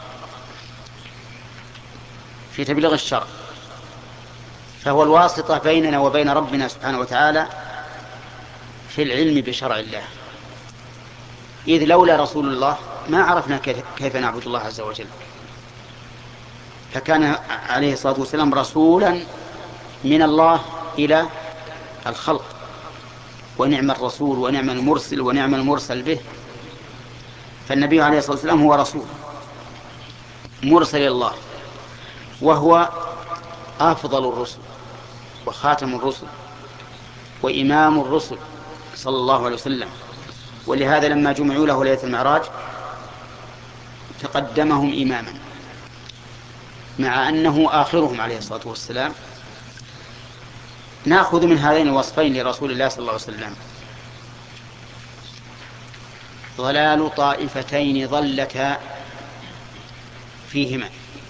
Speaker 1: في تبليغ الشرع، فهو الواسطة بيننا وبين ربنا سبحانه وتعالى في العلم بشرع الله، إذ لولا رسول الله ما عرفنا كيف نعبد الله عز وجل. فكان عليه الصلاة والسلام رسولا من الله إلى الخلق، ونعم الرسول ونعم المرسل ونعم المرسل به. فالنبي عليه الصلاة والسلام هو رسول مرسل الله، وهو أفضل الرسل وخاتم الرسل وإمام الرسل صلى الله عليه وسلم. ولهذا لما جمعوا له ليلة المعراج تقدمهم إماما، مع أنه آخرهم عليه الصلاة والسلام. نأخذ من هذين الوصفين لرسول الله صلى الله عليه وسلم: ضلال طائفتين ضلتا فيهما.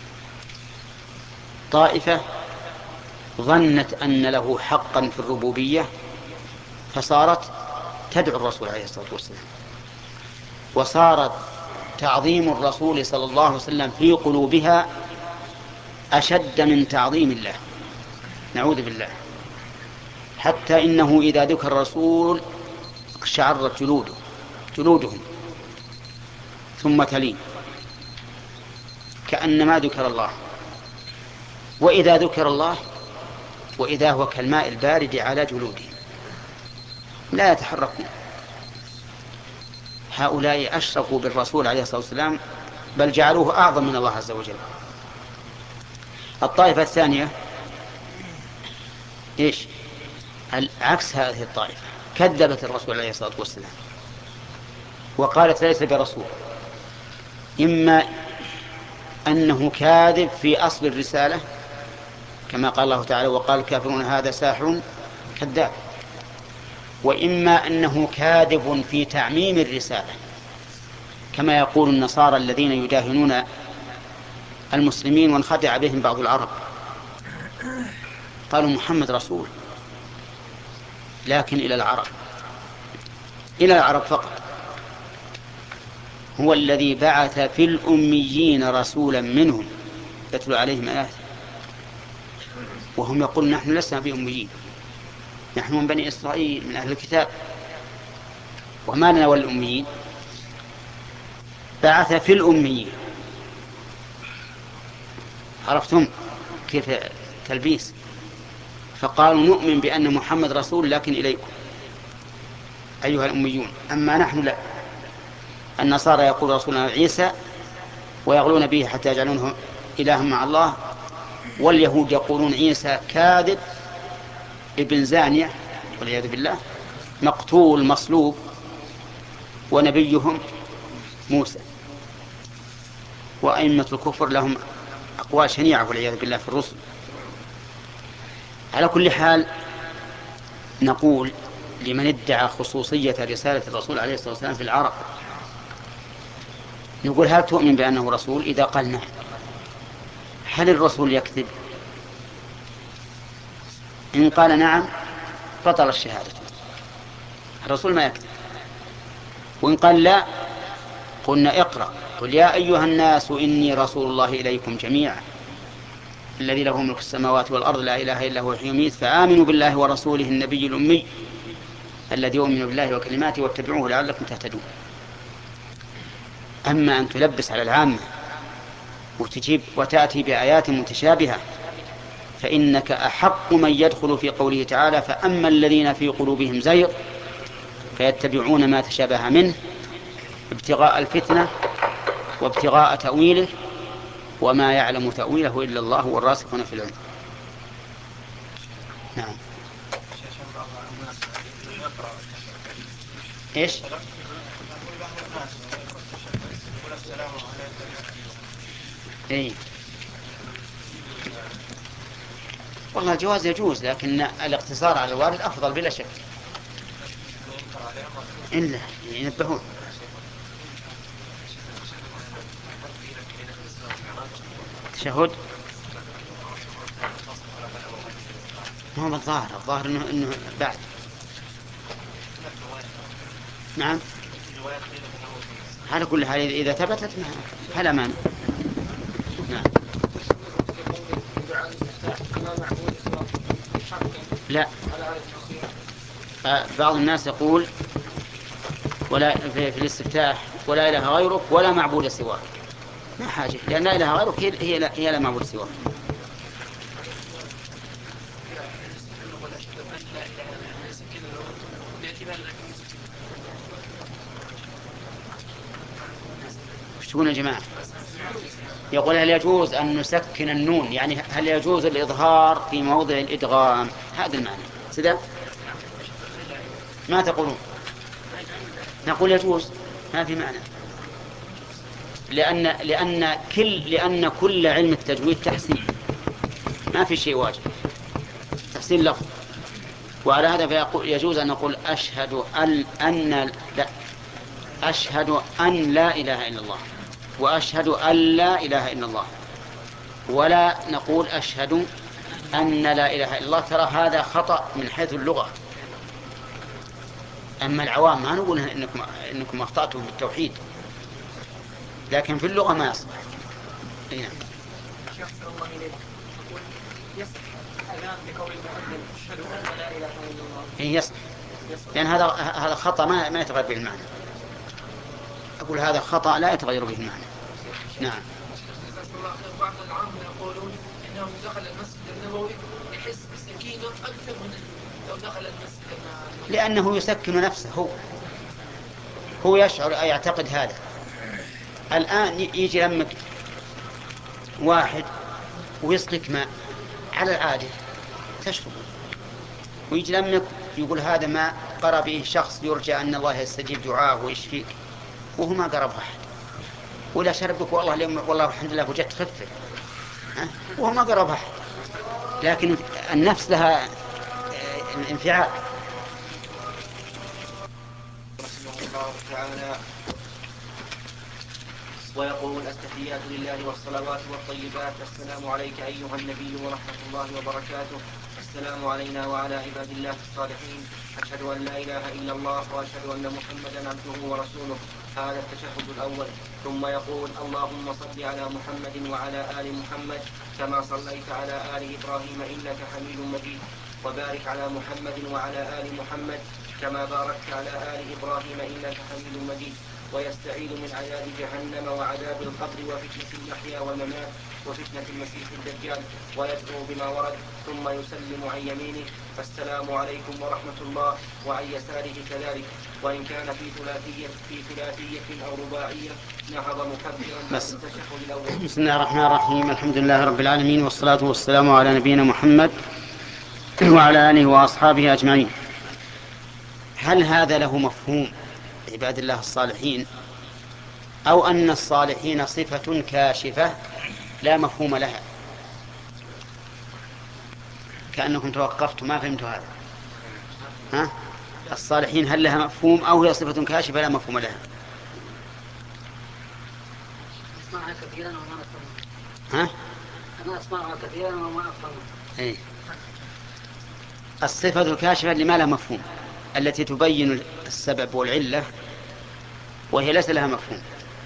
Speaker 1: طائفة ظنت أن له حقا في الربوبية فصارت تدعو الرسول عليه الصلاة والسلام، وصارت تعظيم الرسول صلى الله عليه وسلم في قلوبها أشد من تعظيم الله، نعوذ بالله، حتى إنه إذا ذكر الرسول اقشعرت جلوده جلودهم ثم تلين كأنما ذكر الله. وإذا ذكر الله وإذا هو كالماء البارد على جلودهم لا يتحركون. هؤلاء أشرفوا بالرسول عليه الصلاة والسلام، بل جعلوه أعظم من الله عز وجل. الطائفة الثانية إيش؟ عكس هذه الطائفة، كذبت الرسول عليه الصلاة والسلام وقالت ليس برسول، إما أنه كاذب في أصل الرسالة كما قال الله تعالى وقال الكافرون هذا ساحر كذاب، وإما أنه كاذب في تعميم الرسالة كما يقول النصارى الذين يداهنون المسلمين وانخدع بهم بعض العرب، قالوا محمد رسول لكن إلى العرب إلى العرب فقط. هو الذي بعث في الأميين رسولا منهم يتلو عليهم آياته، وهم يقولون نحن لسنا بأميين، نحن من بني إسرائيل من أهل الكتاب، وما لنا والأميين. بعث في الأميين، عرفتم كيف تلبيس؟ فقالوا نؤمن بأن محمد رسول لكن إليكم أيها الأميون، أما نحن لا. النصارى يقول رسولنا عيسى ويغلون به حتى يجعلونه إلها مع الله، واليهود يقولون عيسى كاذب ابن زانية والعياذ بالله مقتول مصلوب، ونبيهم موسى. وأئمة الكفر لهم أقوال شنيعة والعياذ بالله في الرسل. على كل حال نقول لمن ادعى خصوصية رسالة الرسول عليه الصلاة والسلام في العرب، نقول هل تؤمن بأنه رسول؟ إذا قال نعم، هل الرسول يكذب؟ إن قال نعم بطل الشهادة، الرسول ما يكذب. وإن قال لا قلنا اقرأ قل يا أيها الناس إني رسول الله إليكم جميعا الذي له ملك السماوات والأرض لا إله إلا هو يحيي ويميت فآمنوا بالله ورسوله النبي الأمي الذي يؤمن بالله وكلماته واتبعوه لعلكم تهتدون. أما أن تلبس على العامة وتجيب وتأتي بآيات متشابهة فإنك أحق من يدخل في قوله تعالى: فأما الذين في قلوبهم زيغ فيتبعون ما تشابه منه ابتغاء الفتنة وابتغاء تأويله وما يعلم تأويله إلا الله والراسخون في العلم. نعم. إيش؟ إيه؟ والله الجواز يجوز، لكن الاقتصار على الوارد أفضل بلا شك. إلا ينبهون. تشهد ما هو الظاهر الظاهر إنه, إنه بعد. نعم. على كل حال إذا ثبتت فلا مانع. نعم. لا، بعض الناس يقول ولا في, في الاستفتاح: ولا إله غيرك ولا معبود سواك. ما حاجة، لأن لا إله غيرك هي, هي, لا, هي لا معبود سواك. وش تقول يا جماعة؟ يقول: هل يجوز أن نسكن النون؟ يعني هل يجوز الإظهار في موضع الإدغام؟ هذا المعنى. سيدا ما تقولون؟ نقول يجوز، ما في معنى، لأن لأن كل لأن كل علم التجويد تحسين، ما في شيء واجب، تحسين لفظ. وعلى هذا فيقول يجوز أن نقول: أشهد أن أن لا أشهد أن لا إله إلا الله، وأشهد أن لا إله إلا الله، ولا نقول أشهد أن لا إله إلا الله. ترى هذا خطأ من حيث اللغة. أما العوام ما نقول إنكم, إنكم أخطأتم بالتوحيد، لكن في اللغة ما يصح. نعم. إيه يصح، لأن هذا هذا خطأ ما ما يتغير به المعنى. أقول هذا خطأ لا يتغير به المعنى. نعم.
Speaker 5: بعض العام يقولون إنه دخل المسجد النبوي يحس بسكينة أكثر من لو دخل المسجد النبوي،
Speaker 1: لأنه يسكن نفسه، هو هو يشعر أو يعتقد هذا. الآن يجي لمك واحد ويسقك ماء على العادة تشربه، ويجي لمك يقول هذا ماء قرأ به شخص يرجى أن الله يستجيب دعاه ويشفيك، وهو ما قرب أحد ولا شربك، والله اليوم والله الحمد لله وجدت خفة، وهو ما قرب أحد، لكن النفس لها الانفعال.
Speaker 6: رحمه الله تعالى ويقول: التحيات لله والصلوات والطيبات، السلام عليك أيها النبي ورحمة الله وبركاته، السلام علينا وعلى عباد الله الصالحين، أشهد أن لا إله إلا الله وأشهد أن محمدا عبده ورسوله. هذا التشهد الأول. ثم يقول: اللهم صل على محمد وعلى آل محمد كما صليت على آل إبراهيم إنك حميد مجيد، وبارك على محمد وعلى آل محمد كما باركت على آل إبراهيم إنك حميد مجيد. ويستعيذ من عذاب جهنم وعذاب القبر وفتنة المحيا والممات وفتنة المسيح الدجال، ويدعو بما ورد، ثم يسلم عن يمينه: السلام عليكم ورحمة الله، وعن يساره كذلك. وإن كان في ثلاثية في ثلاثية أو رباعية نهض مكبرا
Speaker 1: بس.
Speaker 6: التشهد الأول.
Speaker 1: بسم الله الرحمن الرحيم، الحمد لله رب العالمين، والصلاة والسلام على نبينا محمد وعلى آله وأصحابه أجمعين. هل هذا له مفهوم عباد الله الصالحين، أو أن الصالحين صفة كاشفة لا مفهوم لها؟ كأنكم توقفتم ما فهمتوا هذا. ها؟ الصالحين هل لها مفهوم أو هي صفة كاشفة لا مفهوم لها؟
Speaker 7: أسمعها كثيرا وما أفهمها.
Speaker 1: ها؟
Speaker 7: أنا أسمعها كثيرا وما أفهمها.
Speaker 1: إيه. الصفة الكاشفة لما لها مفهوم، التي تبين السبب والعلة وهي ليس لها مفهوم.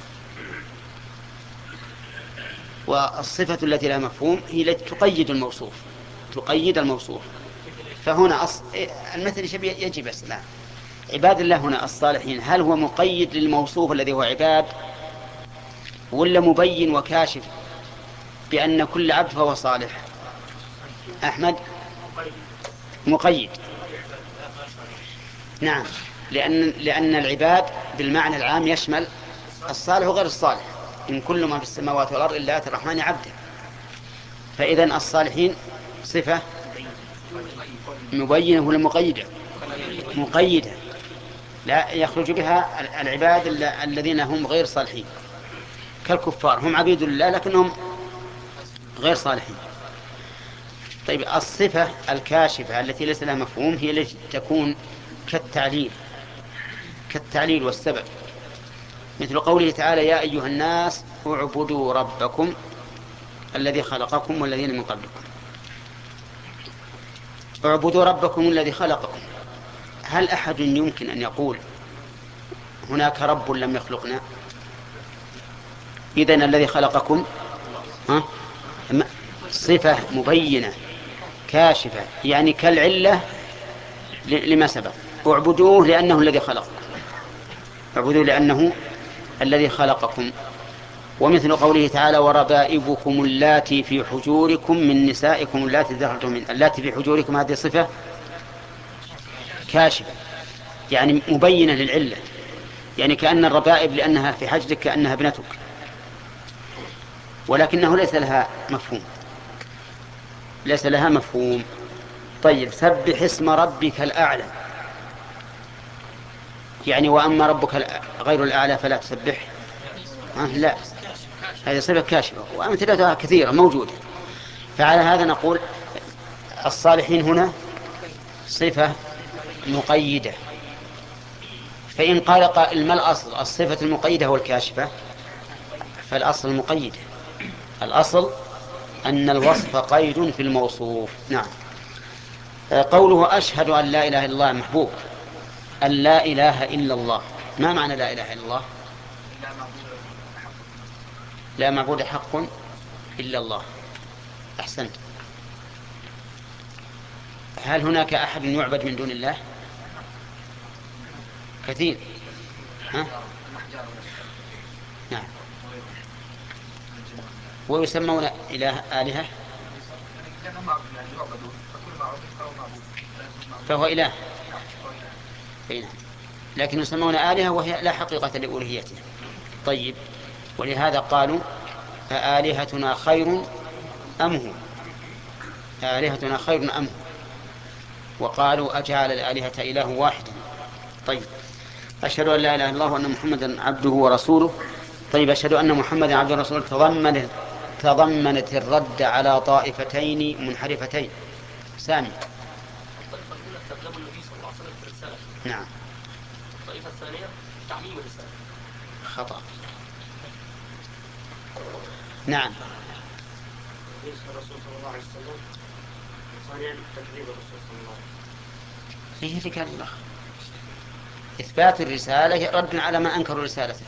Speaker 1: والصفة التي لها مفهوم هي التي تقيد الموصوف، تقيد الموصوف. فهنا أص... المثل يجب السلام. عباد الله هنا الصالحين هل هو مقيد للموصوف الذي هو عباد، ولا مبين وكاشف بأن كل عبد فهو صالح؟ أحمد مقيد. نعم، لأن لأن العباد بالمعنى العام يشمل الصالح وغير الصالح، إن كل ما في السماوات والأرض إلا آتي الرحمن عبدا. فإذن الصالحين صفة مبينة ولا مقيدة؟ مقيدة، لا يخرج بها العباد الذين هم غير صالحين كالكفار، هم عبيد الله لكنهم غير صالحين. طيب الصفة الكاشفة التي ليس لها مفهوم هي التي تكون كالتعليل كالتعليل والسبب، مثل قوله تعالى: يا أيها الناس اعبدوا ربكم الذي خلقكم والذين من قبلكم. اعبدوا ربكم الذي خلقكم، هل أحد يمكن أن يقول هناك رب لم يخلقنا؟ إذن الذي خلقكم ها؟ صفة مبينة كاشفة، يعني كالعلة لما سبق. اعبدوه لأنه الذي خلقكم، اعبدوه لأنه الذي خلقكم. ومثل قوله تعالى: وربائبكم اللاتي في حجوركم من نسائكم اللاتي دخلتم من اللاتي في حجوركم، هذه صفة كاشفة يعني مبينة للعلة، يعني كأن الربائب لأنها في حجرك كأنها ابنتك، ولكنه ليس لها مفهوم ليس لها مفهوم. طيب، سبح اسم ربك الأعلى، يعني وأما ربك غير الأعلى فلا تسبح، أه لا، هذه صفة كاشفة وأمثلتها كثيرة موجودة. فعلى هذا نقول الصالحين هنا صفة مقيدة. فإن قال قائل: ما الأصل، الصفة المقيدة والكاشفة؟ فالأصل المقيدة، الأصل أن الوصف قيد في الموصوف. نعم. قوله أشهد أن لا إله إلا الله محبوب، أن لا إله إلا الله، ما معنى لا إله إلا الله؟ لا معبود حق إلا الله. أحسنت. هل هناك أحد يعبد من دون الله؟ كثير. ها؟ نعم. ويسمون إله آلهة، فهو إله، لكن يسمون آلهة وهي لا حقيقة لألوهيته. طيب، ولهذا قالوا: أآلهتنا خير أم هو؟ آلهتنا خير أم هو؟ وقالوا: أجعل الآلهة إله واحدا. طيب، أشهد أن لا إله إلا الله وأن محمدا عبده ورسوله. طيب، أشهد أن محمدا عبده ورسوله تضمنت تضمنت الرد على طائفتين منحرفتين. سامي.
Speaker 4: الطائفة الأولى تكلم النبي صلى الله عليه وسلم في الرسالة.
Speaker 1: نعم.
Speaker 4: الطائفة الثانية تعميم الرسالة.
Speaker 1: خطأ. نعم.
Speaker 2: بالنسبة للرسول صلى الله عليه وسلم ثانيا تكذيب الرسول صلى الله عليه وسلم.
Speaker 1: فيه اللي كان الأخ إثبات الرسالة رد على من أنكروا رسالته.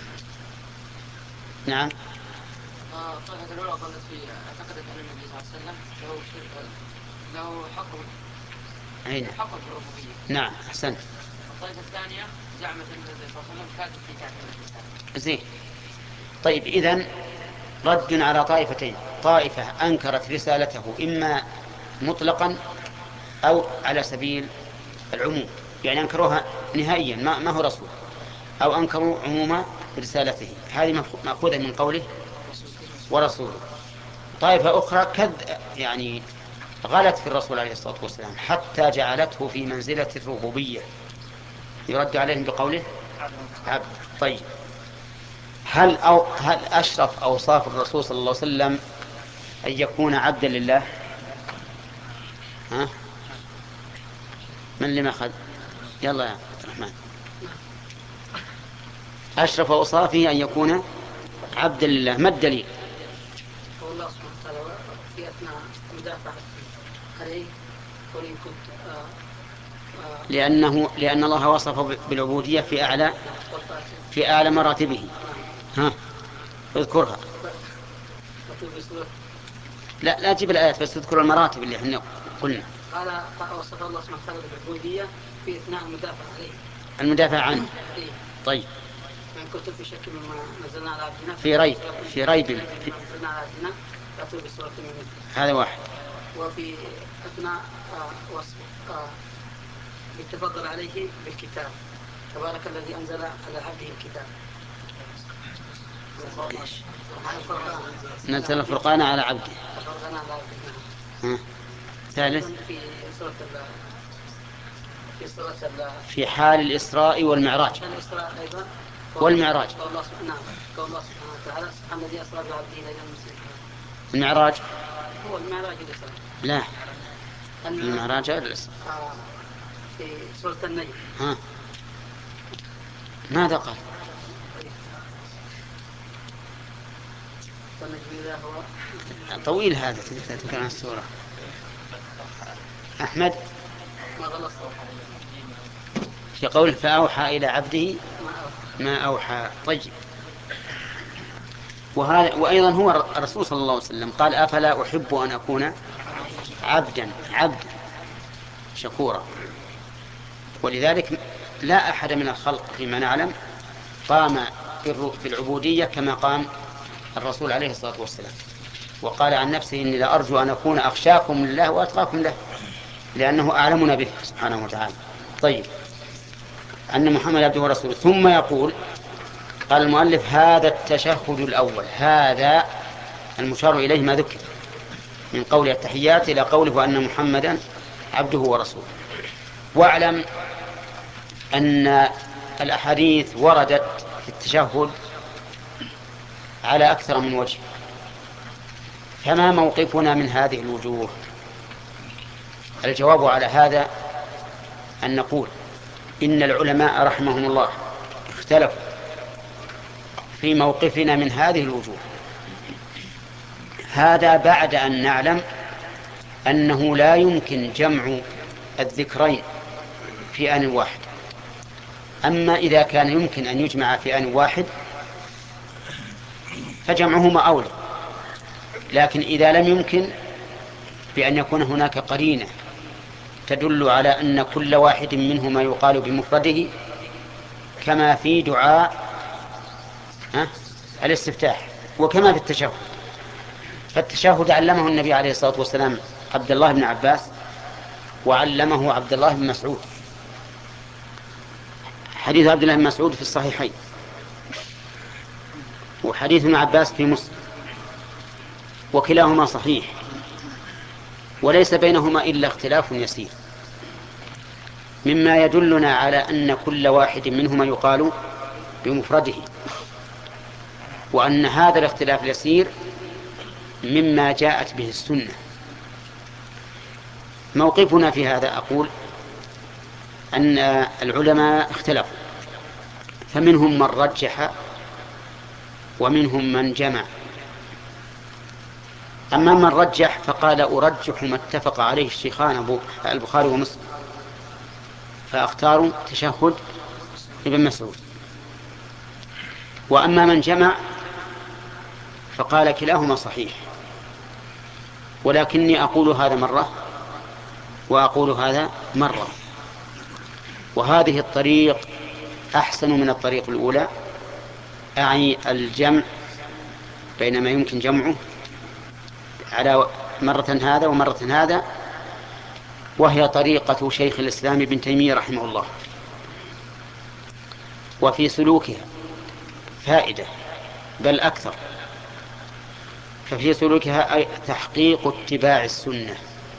Speaker 1: نعم.
Speaker 5: الطائفة الأولى قالت في اعتقدت أن النبي صلى الله عليه وسلم له شرك له حق
Speaker 1: أين؟
Speaker 5: حق الربوبية.
Speaker 1: نعم، أحسنت.
Speaker 5: الطائفة الثانية زعمت أن النبي صلى الله عليه وسلم كاتب في تعميم الرسالة.
Speaker 1: زين. طيب، إذن رد على طائفتين: طائفة أنكرت رسالته إما مطلقا أو على سبيل العموم، يعني أنكروها نهائيا ما, ما هو رسول، أو أنكروا عموم رسالته، هذه مأخوذة من قوله ورسوله. طائفة أخرى كذ يعني غلت في الرسول عليه الصلاة والسلام حتى جعلته في منزلة الربوبية، يرد عليهم بقوله عبد. طيب، هل أو هل أشرف أوصاف الرسول صلى الله عليه وسلم أن يكون عبدا لله؟ ها؟ من اللي ما أخذ؟ يلا يا عبد الرحمن. أشرف أوصافه أن يكون عبدا لله، ما الدليل؟
Speaker 7: والله سبحانه وتعالى في أثناء مدافعة عليه قل إن كنت آه آه
Speaker 1: لأنه لأن الله وصفه بالعبودية في أعلى في أعلى مراتبه. ها، اذكرها. لا لا تجيب الآيات، بس تذكر المراتب اللي احنا قلنا.
Speaker 7: قال وصف الله سبحانه وتعالى بالعبودية في أثناء المدافعة عليه،
Speaker 1: المدافع عنه. طيب،
Speaker 7: من كنت في شك مما نزلنا على عبدنا
Speaker 1: في ريب في ريب
Speaker 7: نزلنا على عبدنا فأتوا بسورة من مثله.
Speaker 1: هذا واحد.
Speaker 7: وفي أثناء آه وصف آه يتفضل عليه بالكتاب تبارك الذي أنزل على عبده الكتاب.
Speaker 1: نزل الفرقان على عبده.
Speaker 7: الفرقان على عبده.
Speaker 1: ثالث
Speaker 7: في سورة في سورة
Speaker 1: في حال الإسراء والمعراج.
Speaker 7: الإسراء أيضا
Speaker 1: والمعراج.
Speaker 7: الله سبحانه الله سبحانه وتعالى سبحان الذي أسرى بعبده إلى المسجد.
Speaker 1: المعراج
Speaker 7: هو المعراج الإسراء.
Speaker 1: لا المعراج الإسراء.
Speaker 7: آه في سورة النجم.
Speaker 1: ها ماذا قال؟ طويل هذا تذكر عن السورة. أحمد في قوله فأوحى إلى عبده ما أوحى. طيب وهذا وأيضا هو الرسول صلى الله عليه وسلم قال أفلا أحب أن أكون عبدا عبدا شكورا. ولذلك لا أحد من الخلق فيما نعلم قام بالعبودية كما قام الرسول عليه الصلاة والسلام، وقال عن نفسه إني لأرجو أن أكون أخشاكم لله وأتقاكم له لأنه أعلمنا به سبحانه وتعالى. طيب أن محمد عبده ورسوله. ثم يقول قال المؤلف هذا التشهد الأول، هذا المشار إليه ما ذكر من قول التحيات إلى قوله أن محمدا عبده ورسوله. واعلم أن الأحاديث وردت في التشهد على أكثر من وجه، فما موقفنا من هذه الوجوه؟ الجواب على هذا أن نقول إن العلماء رحمهم الله اختلفوا في موقفنا من هذه الوجوه، هذا بعد أن نعلم أنه لا يمكن جمع الذكرين في آن واحد. أما إذا كان يمكن أن يجمع في آن واحد فجمعهما أولى، لكن إذا لم يمكن بأن يكون هناك قرينة تدل على أن كل واحد منهما يقال بمفرده كما في دعاء الاستفتاح وكما في التشهد. فالتشهد علمه النبي عليه الصلاة والسلام عبد الله بن عباس وعلمه عبد الله بن مسعود. حديث عبد الله بن مسعود في الصحيحين وحديث ابن عباس في مسلم وكلاهما صحيح وليس بينهما إلا اختلاف يسير مما يدلنا على أن كل واحد منهما يقال بمفرده، وأن هذا الاختلاف اليسير مما جاءت به السنة. موقفنا في هذا أقول أن العلماء اختلفوا، فمنهم من رجح ومنهم من جمع. أما من رجح فقال أرجح ما اتفق عليه الشيخان البخاري ومسلم، فاختاروا تشهد ابن مسعود. وأما من جمع فقال كلاهما صحيح، ولكني أقول هذا مرة وأقول هذا مرة، وهذه الطريق أحسن من الطريق الأولى، أعني الجمع بين ما يمكن جمعه على مرة هذا ومرة هذا، وهي طريقة شيخ الإسلام ابن تيمية رحمه الله. وفي سلوكها فائدة بل أكثر، ففي سلوكها تحقيق اتباع السنة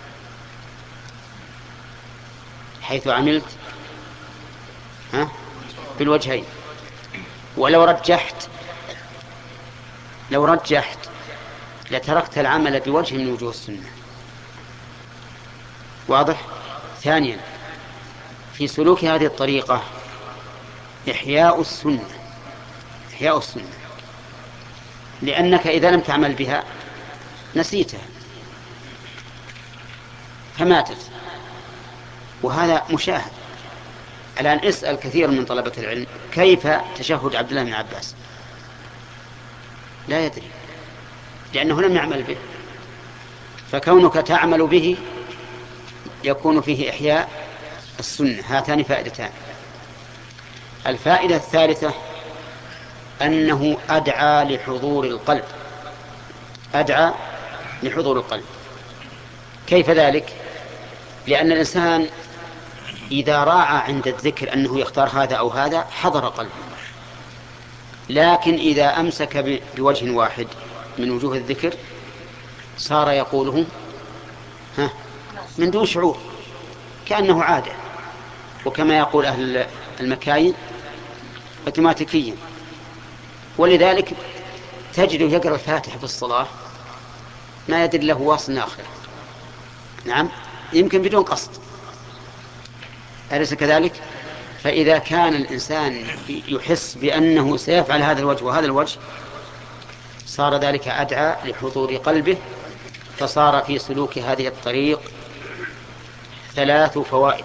Speaker 1: حيث عملت ها بالوجهين. ولو رجحت لو رجحت لتركت العمل بوجه من وجوه السنة. واضح؟ ثانيا في سلوك هذه الطريقة إحياء السنة إحياء السنة لأنك إذا لم تعمل بها نسيتها فماتت، وهذا مشاهد. الآن اسأل كثير من طلبة العلم كيف تشهد عبد الله بن عباس، لا يدري لأنه لم يعمل به. فكونك تعمل به يكون فيه إحياء السنة. هاتان فائدتان. الفائدة الثالثة أنه أدعى لحضور القلب، أدعى لحضور القلب. كيف ذلك؟ لأن الإنسان إذا راعى عند الذكر أنه يختار هذا أو هذا حضر قلبه، لكن إذا أمسك بوجه واحد من وجوه الذكر صار يقوله ها من دون شعور كأنه عادة، وكما يقول أهل المكاين اوتوماتيكيا. ولذلك تجده يقرأ الفاتحة في الصلاة ما يدري له واصل آخر، نعم يمكن بدون قصد، أليس كذلك؟ فإذا كان الإنسان يحس بأنه سيفعل هذا الوجه وهذا الوجه صار ذلك أدعى لحضور قلبه، فصار في سلوك هذه الطريق ثلاث فوائد.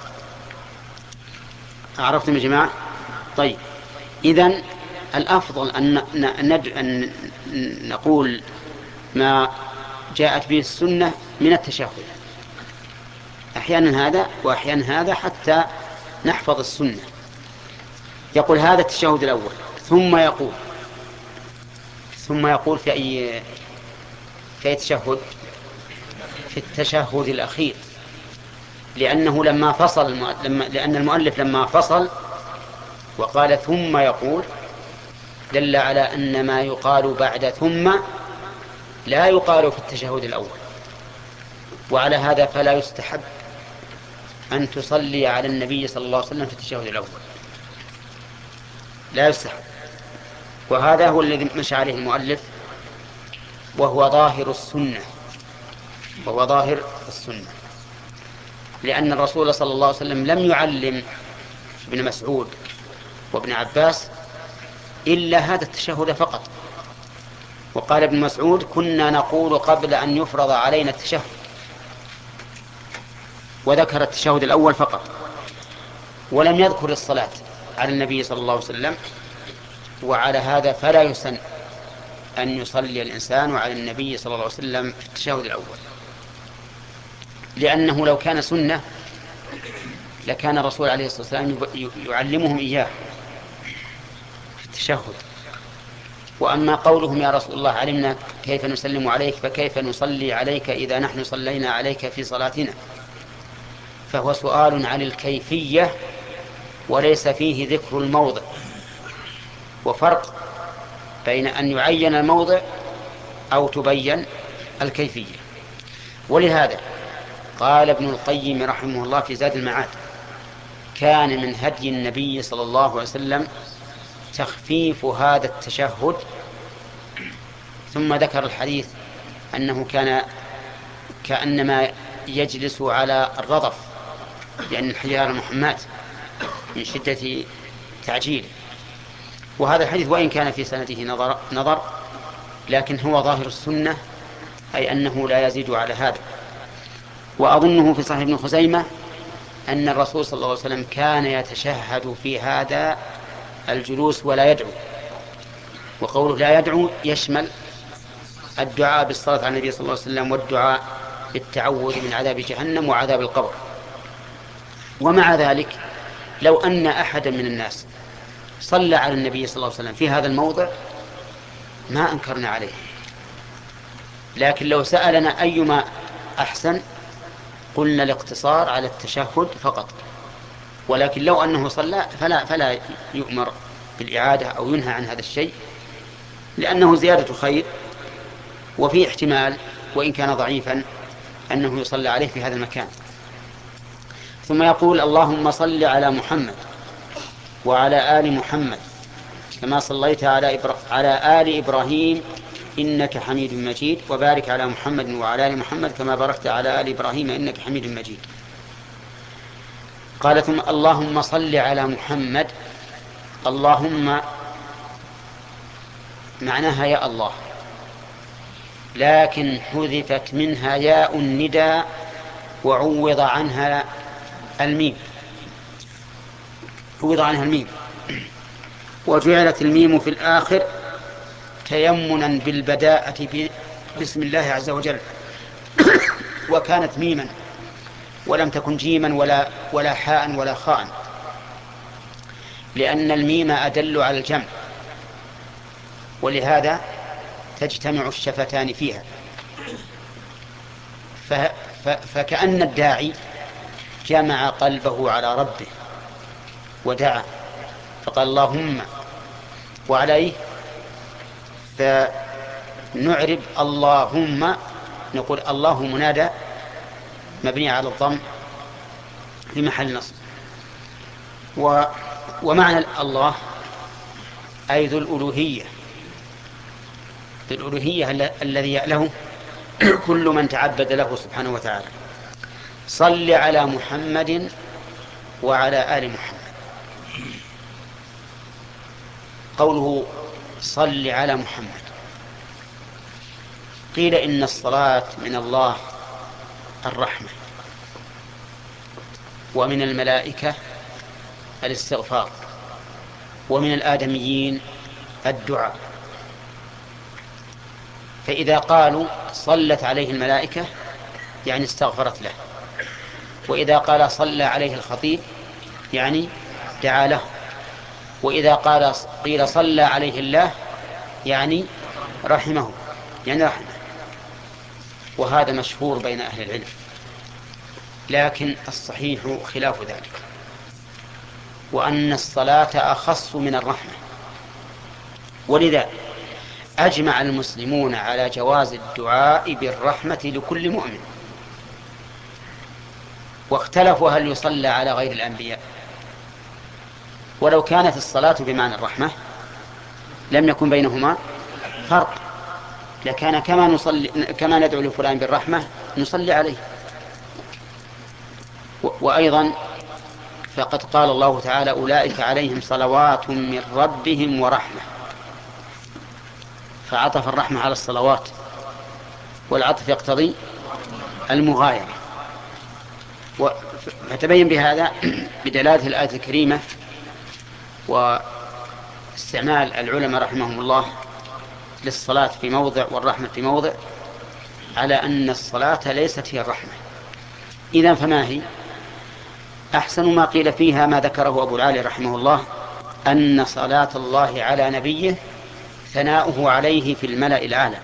Speaker 1: عرفتم يا جماعة؟ طيب، إذن الأفضل أن, أن نقول ما جاءت به السنة من التشهد، أحيانا هذا وأحيانا هذا حتى نحفظ السنة. يقول هذا التشهد الأول، ثم يقول ثم يقول في أي في أي تشهد؟ في التشهد الأخير، لأنه لما فصل لما لأن المؤلف لما فصل وقال ثم يقول دل على أن ما يقال بعد ثم لا يقال في التشهد الأول، وعلى هذا فلا يستحب أن تصلي على النبي صلى الله عليه وسلم في التشهد الأول، لا يستحب. وهذا هو الذي مشى عليه المؤلف، وهو ظاهر السنة وهو ظاهر السنة لأن الرسول صلى الله عليه وسلم لم يعلم ابن مسعود وابن عباس إلا هذا التشهد فقط. وقال ابن مسعود كنا نقول قبل أن يفرض علينا التشهد، وذكر التشهد الأول فقط، ولم يذكر الصلاة على النبي صلى الله عليه وسلم. وعلى هذا فلا يسن أن يصلي الإنسان على النبي صلى الله عليه وسلم في التشهد الأول، لأنه لو كان سنة لكان الرسول عليه الصلاة والسلام يعلمهم إياه في التشهد. وأما قولهم يا رسول الله علمنا كيف نسلم عليك فكيف نصلي عليك إذا نحن صلينا عليك في صلاتنا، فهو سؤال عن الكيفية وليس فيه ذكر الموضع، وفرق بين أن يعين الموضع أو تبين الكيفية. ولهذا قال ابن القيم رحمه الله في زاد المعاد كان من هدي النبي صلى الله عليه وسلم تخفيف هذا التشهد، ثم ذكر الحديث أنه كان كأنما يجلس على الرضف، لأن الحجار المحمات من شدة تعجيله. وهذا الحديث وإن كان في سنده نظر, نظر لكن هو ظاهر السنة، أي أنه لا يزيد على هذا. وأظنه في صحيح ابن خزيمة أن الرسول صلى الله عليه وسلم كان يتشهد في هذا الجلوس ولا يدعو، وقوله لا يدعو يشمل الدعاء بالصلاة على النبي صلى الله عليه وسلم والدعاء بالتعوذ من عذاب جهنم وعذاب القبر. ومع ذلك لو أن أحدا من الناس صلى على النبي صلى الله عليه وسلم في هذا الموضع ما أنكرنا عليه، لكن لو سألنا أيما أحسن قلنا الاقتصار على التشهد فقط. ولكن لو أنه صلى فلا, فلا يؤمر بالإعادة أو ينهى عن هذا الشيء، لأنه زيادة خير، وفي احتمال وإن كان ضعيفا أنه يصلى عليه في هذا المكان. ثم يقول اللهم صل على محمد وعلى آل محمد كما صليت على, إبرا... على آل إبراهيم إنك حميد مجيد، وبارك على محمد وعلى آل محمد كما باركت على آل إبراهيم إنك حميد مجيد. قال ثم اللهم صل على محمد، اللهم معناها يا الله، لكن حذفت منها ياء النداء وعوض عنها الميم، عوض عنها الميم، وجعلت الميم في الآخر تيمنا بالبداءة بسم الله عز وجل، وكانت ميما ولم تكن جيما ولا, ولا حاء ولا خاء، لأن الميم أدل على الجمع، ولهذا تجتمع الشفتان فيها. فكأن الداعي جمع قلبه على ربه ودعا فقال اللهم، وعليه فنعرب اللهم، نقول الله منادى مبني على الضم في محل نصب. و ومعنى الله أي ذو الألوهية، ذو الألوهية الذي يأله كل من تعبد له سبحانه وتعالى. صل على محمد وعلى آل محمد. قوله صل على محمد، قيل إن الصلاة من الله الرحمة، ومن الملائكة الاستغفار، ومن الآدميين الدعاء. فإذا قالوا صلت عليه الملائكة يعني استغفرت له، وإذا قال صلى عليه الخطيب يعني دعا له، وإذا قال قيل صلى عليه الله يعني رحمه، يعني رحمه. وهذا مشهور بين أهل العلم، لكن الصحيح خلاف ذلك، وأن الصلاة أخص من الرحمة. ولذا أجمع المسلمون على جواز الدعاء بالرحمة لكل مؤمن، واختلفوا هل يصلى على غير الأنبياء. ولو كانت الصلاة بمعنى الرحمة لم يكن بينهما فرق، لكان كما نصلي كما ندعو لفلان بالرحمة نصلي عليه. وأيضا فقد قال الله تعالى أولئك عليهم صلوات من ربهم ورحمة، فعطف الرحمة على الصلوات، والعطف يقتضي المغايرة. فتبين بهذا بدلالة الآية الكريمة واستعمال العلماء رحمهم الله للصلاة في موضع والرحمة في موضع على أن الصلاة ليست هي الرحمة. إذن فما هي؟ أحسن ما قيل فيها ما ذكره أبو العالي رحمه الله، أن صلاة الله على نبيه ثناؤه عليه في الملأ الأعلى،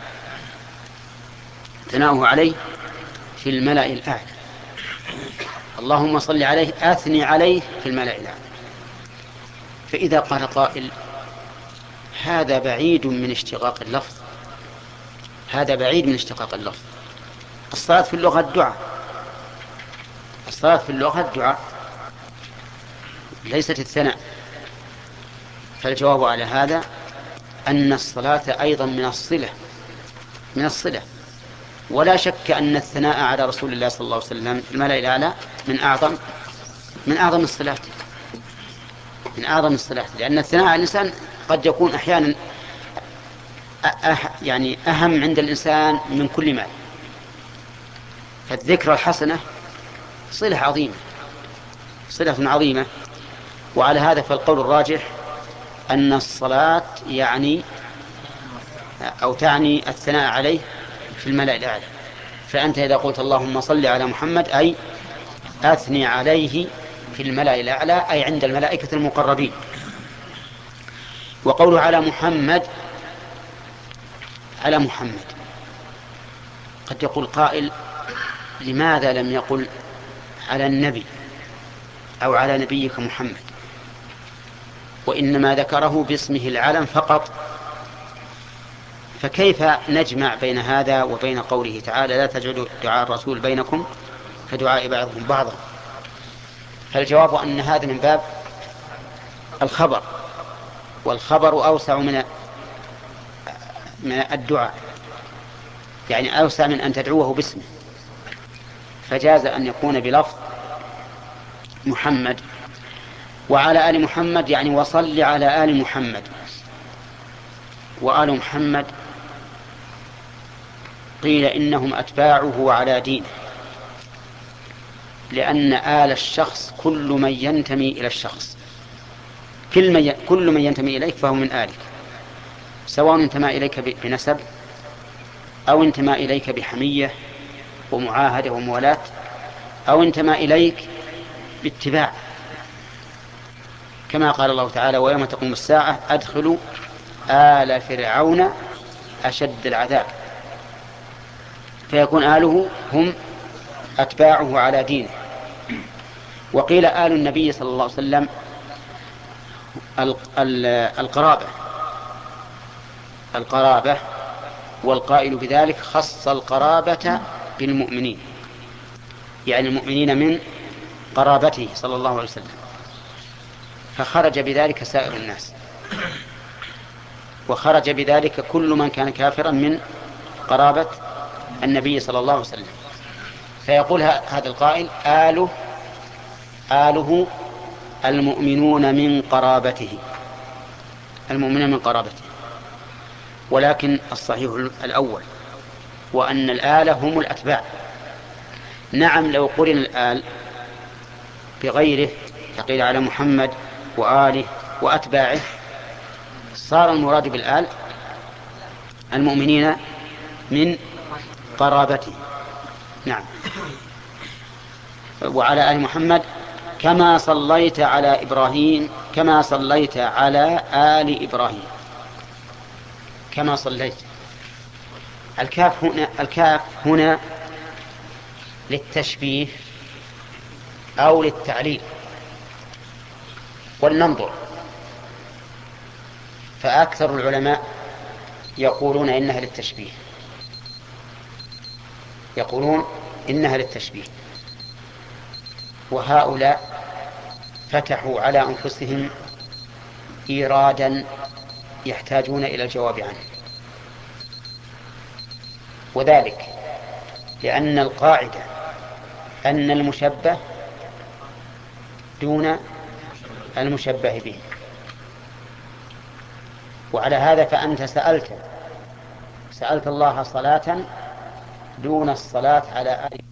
Speaker 1: ثناؤه عليه في الملأ الأعلى. اللهم صل عليه، أثني عليه في الملأ الأعلى. فإذا قال قائل هذا بعيد من اشتقاق اللفظ، هذا بعيد من اشتقاق اللفظ. الصلاة في اللغة الدعاء، الصلاة في اللغة الدعاء ليست الثناء. فالجواب على هذا أن الصلاة أيضا من الصلة، من الصلة. ولا شك أن الثناء على رسول الله صلى الله عليه وسلم في الملأ الأعلى من أعظم من أعظم الصلاة، من أعظم الصلاة، لأن الثناء على الإنسان قد يكون أحيانا أه يعني أهم عند الإنسان من كل مال. فالذكر الحسنة صلة عظيمة، صلة عظيمة. وعلى هذا فالقول الراجح أن الصلاة يعني أو تعني الثناء عليه في الملأ الأعلى. فأنت إذا قلت اللهم صل على محمد أي أثني عليه في الملأ الأعلى، أي عند الملائكة المقربين. وقوله على محمد، على محمد، قد يقول قائل لماذا لم يقل على النبي أو على نبيك محمد، وإنما ذكره باسمه العلم فقط؟ فكيف نجمع بين هذا وبين قوله تعالى لا تجعلوا دعاء الرسول بينكم كدعاء بعضهم بعضا؟ فالجواب أن هذا من باب الخبر، والخبر أوسع من من الدعاء، يعني أوسع من أن تدعوه باسمه، فجاز أن يكون بلفظ محمد. وعلى آل محمد يعني وصل على آل محمد. وآل محمد قيل إنهم أتباعه على دينه، لأن آل الشخص كل من ينتمي إلى الشخص، كل من ينتمي إليك فهو من آلك، سواء انتمى إليك بنسب أو انتمى إليك بحمية ومعاهدة وموالاة، أو انتمى إليك باتباع، كما قال الله تعالى ويوم تقوم الساعة أدخلوا آل فرعون أشد العذاب. فيكون آله هم أتباعه على دينه. وقيل آل النبي صلى الله عليه وسلم القرابة القرابة والقائل بذلك خص القرابة بالمؤمنين، يعني المؤمنين من قرابته صلى الله عليه وسلم، فخرج بذلك سائر الناس، وخرج بذلك كل من كان كافرا من قرابة النبي صلى الله عليه وسلم. فيقول هذا القائل آله آله المؤمنون من قرابته، المؤمنون من قرابته. ولكن الصحيح الأول، وأن الآل هم الأتباع. نعم، لو قرن الآل بغيره فقيل على محمد وآله وأتباعه صار المراد بالآل المؤمنين من قرابته. نعم. وعلى آل محمد كما صليت على إبراهيم كما صليت على آل إبراهيم كما صليت. الكاف هنا, الكاف هنا للتشبيه أو للتعليل، ولننظر. فأكثر العلماء يقولون إنها للتشبيه، يقولون إنها للتشبيه، وهؤلاء فتحوا على أنفسهم إيرادا يحتاجون إلى الجواب عنه، وذلك لأن القاعدة أن المشبه دون المشبه به. وعلى هذا فأنت سألت سألت الله صلاة دون الصلاة على آله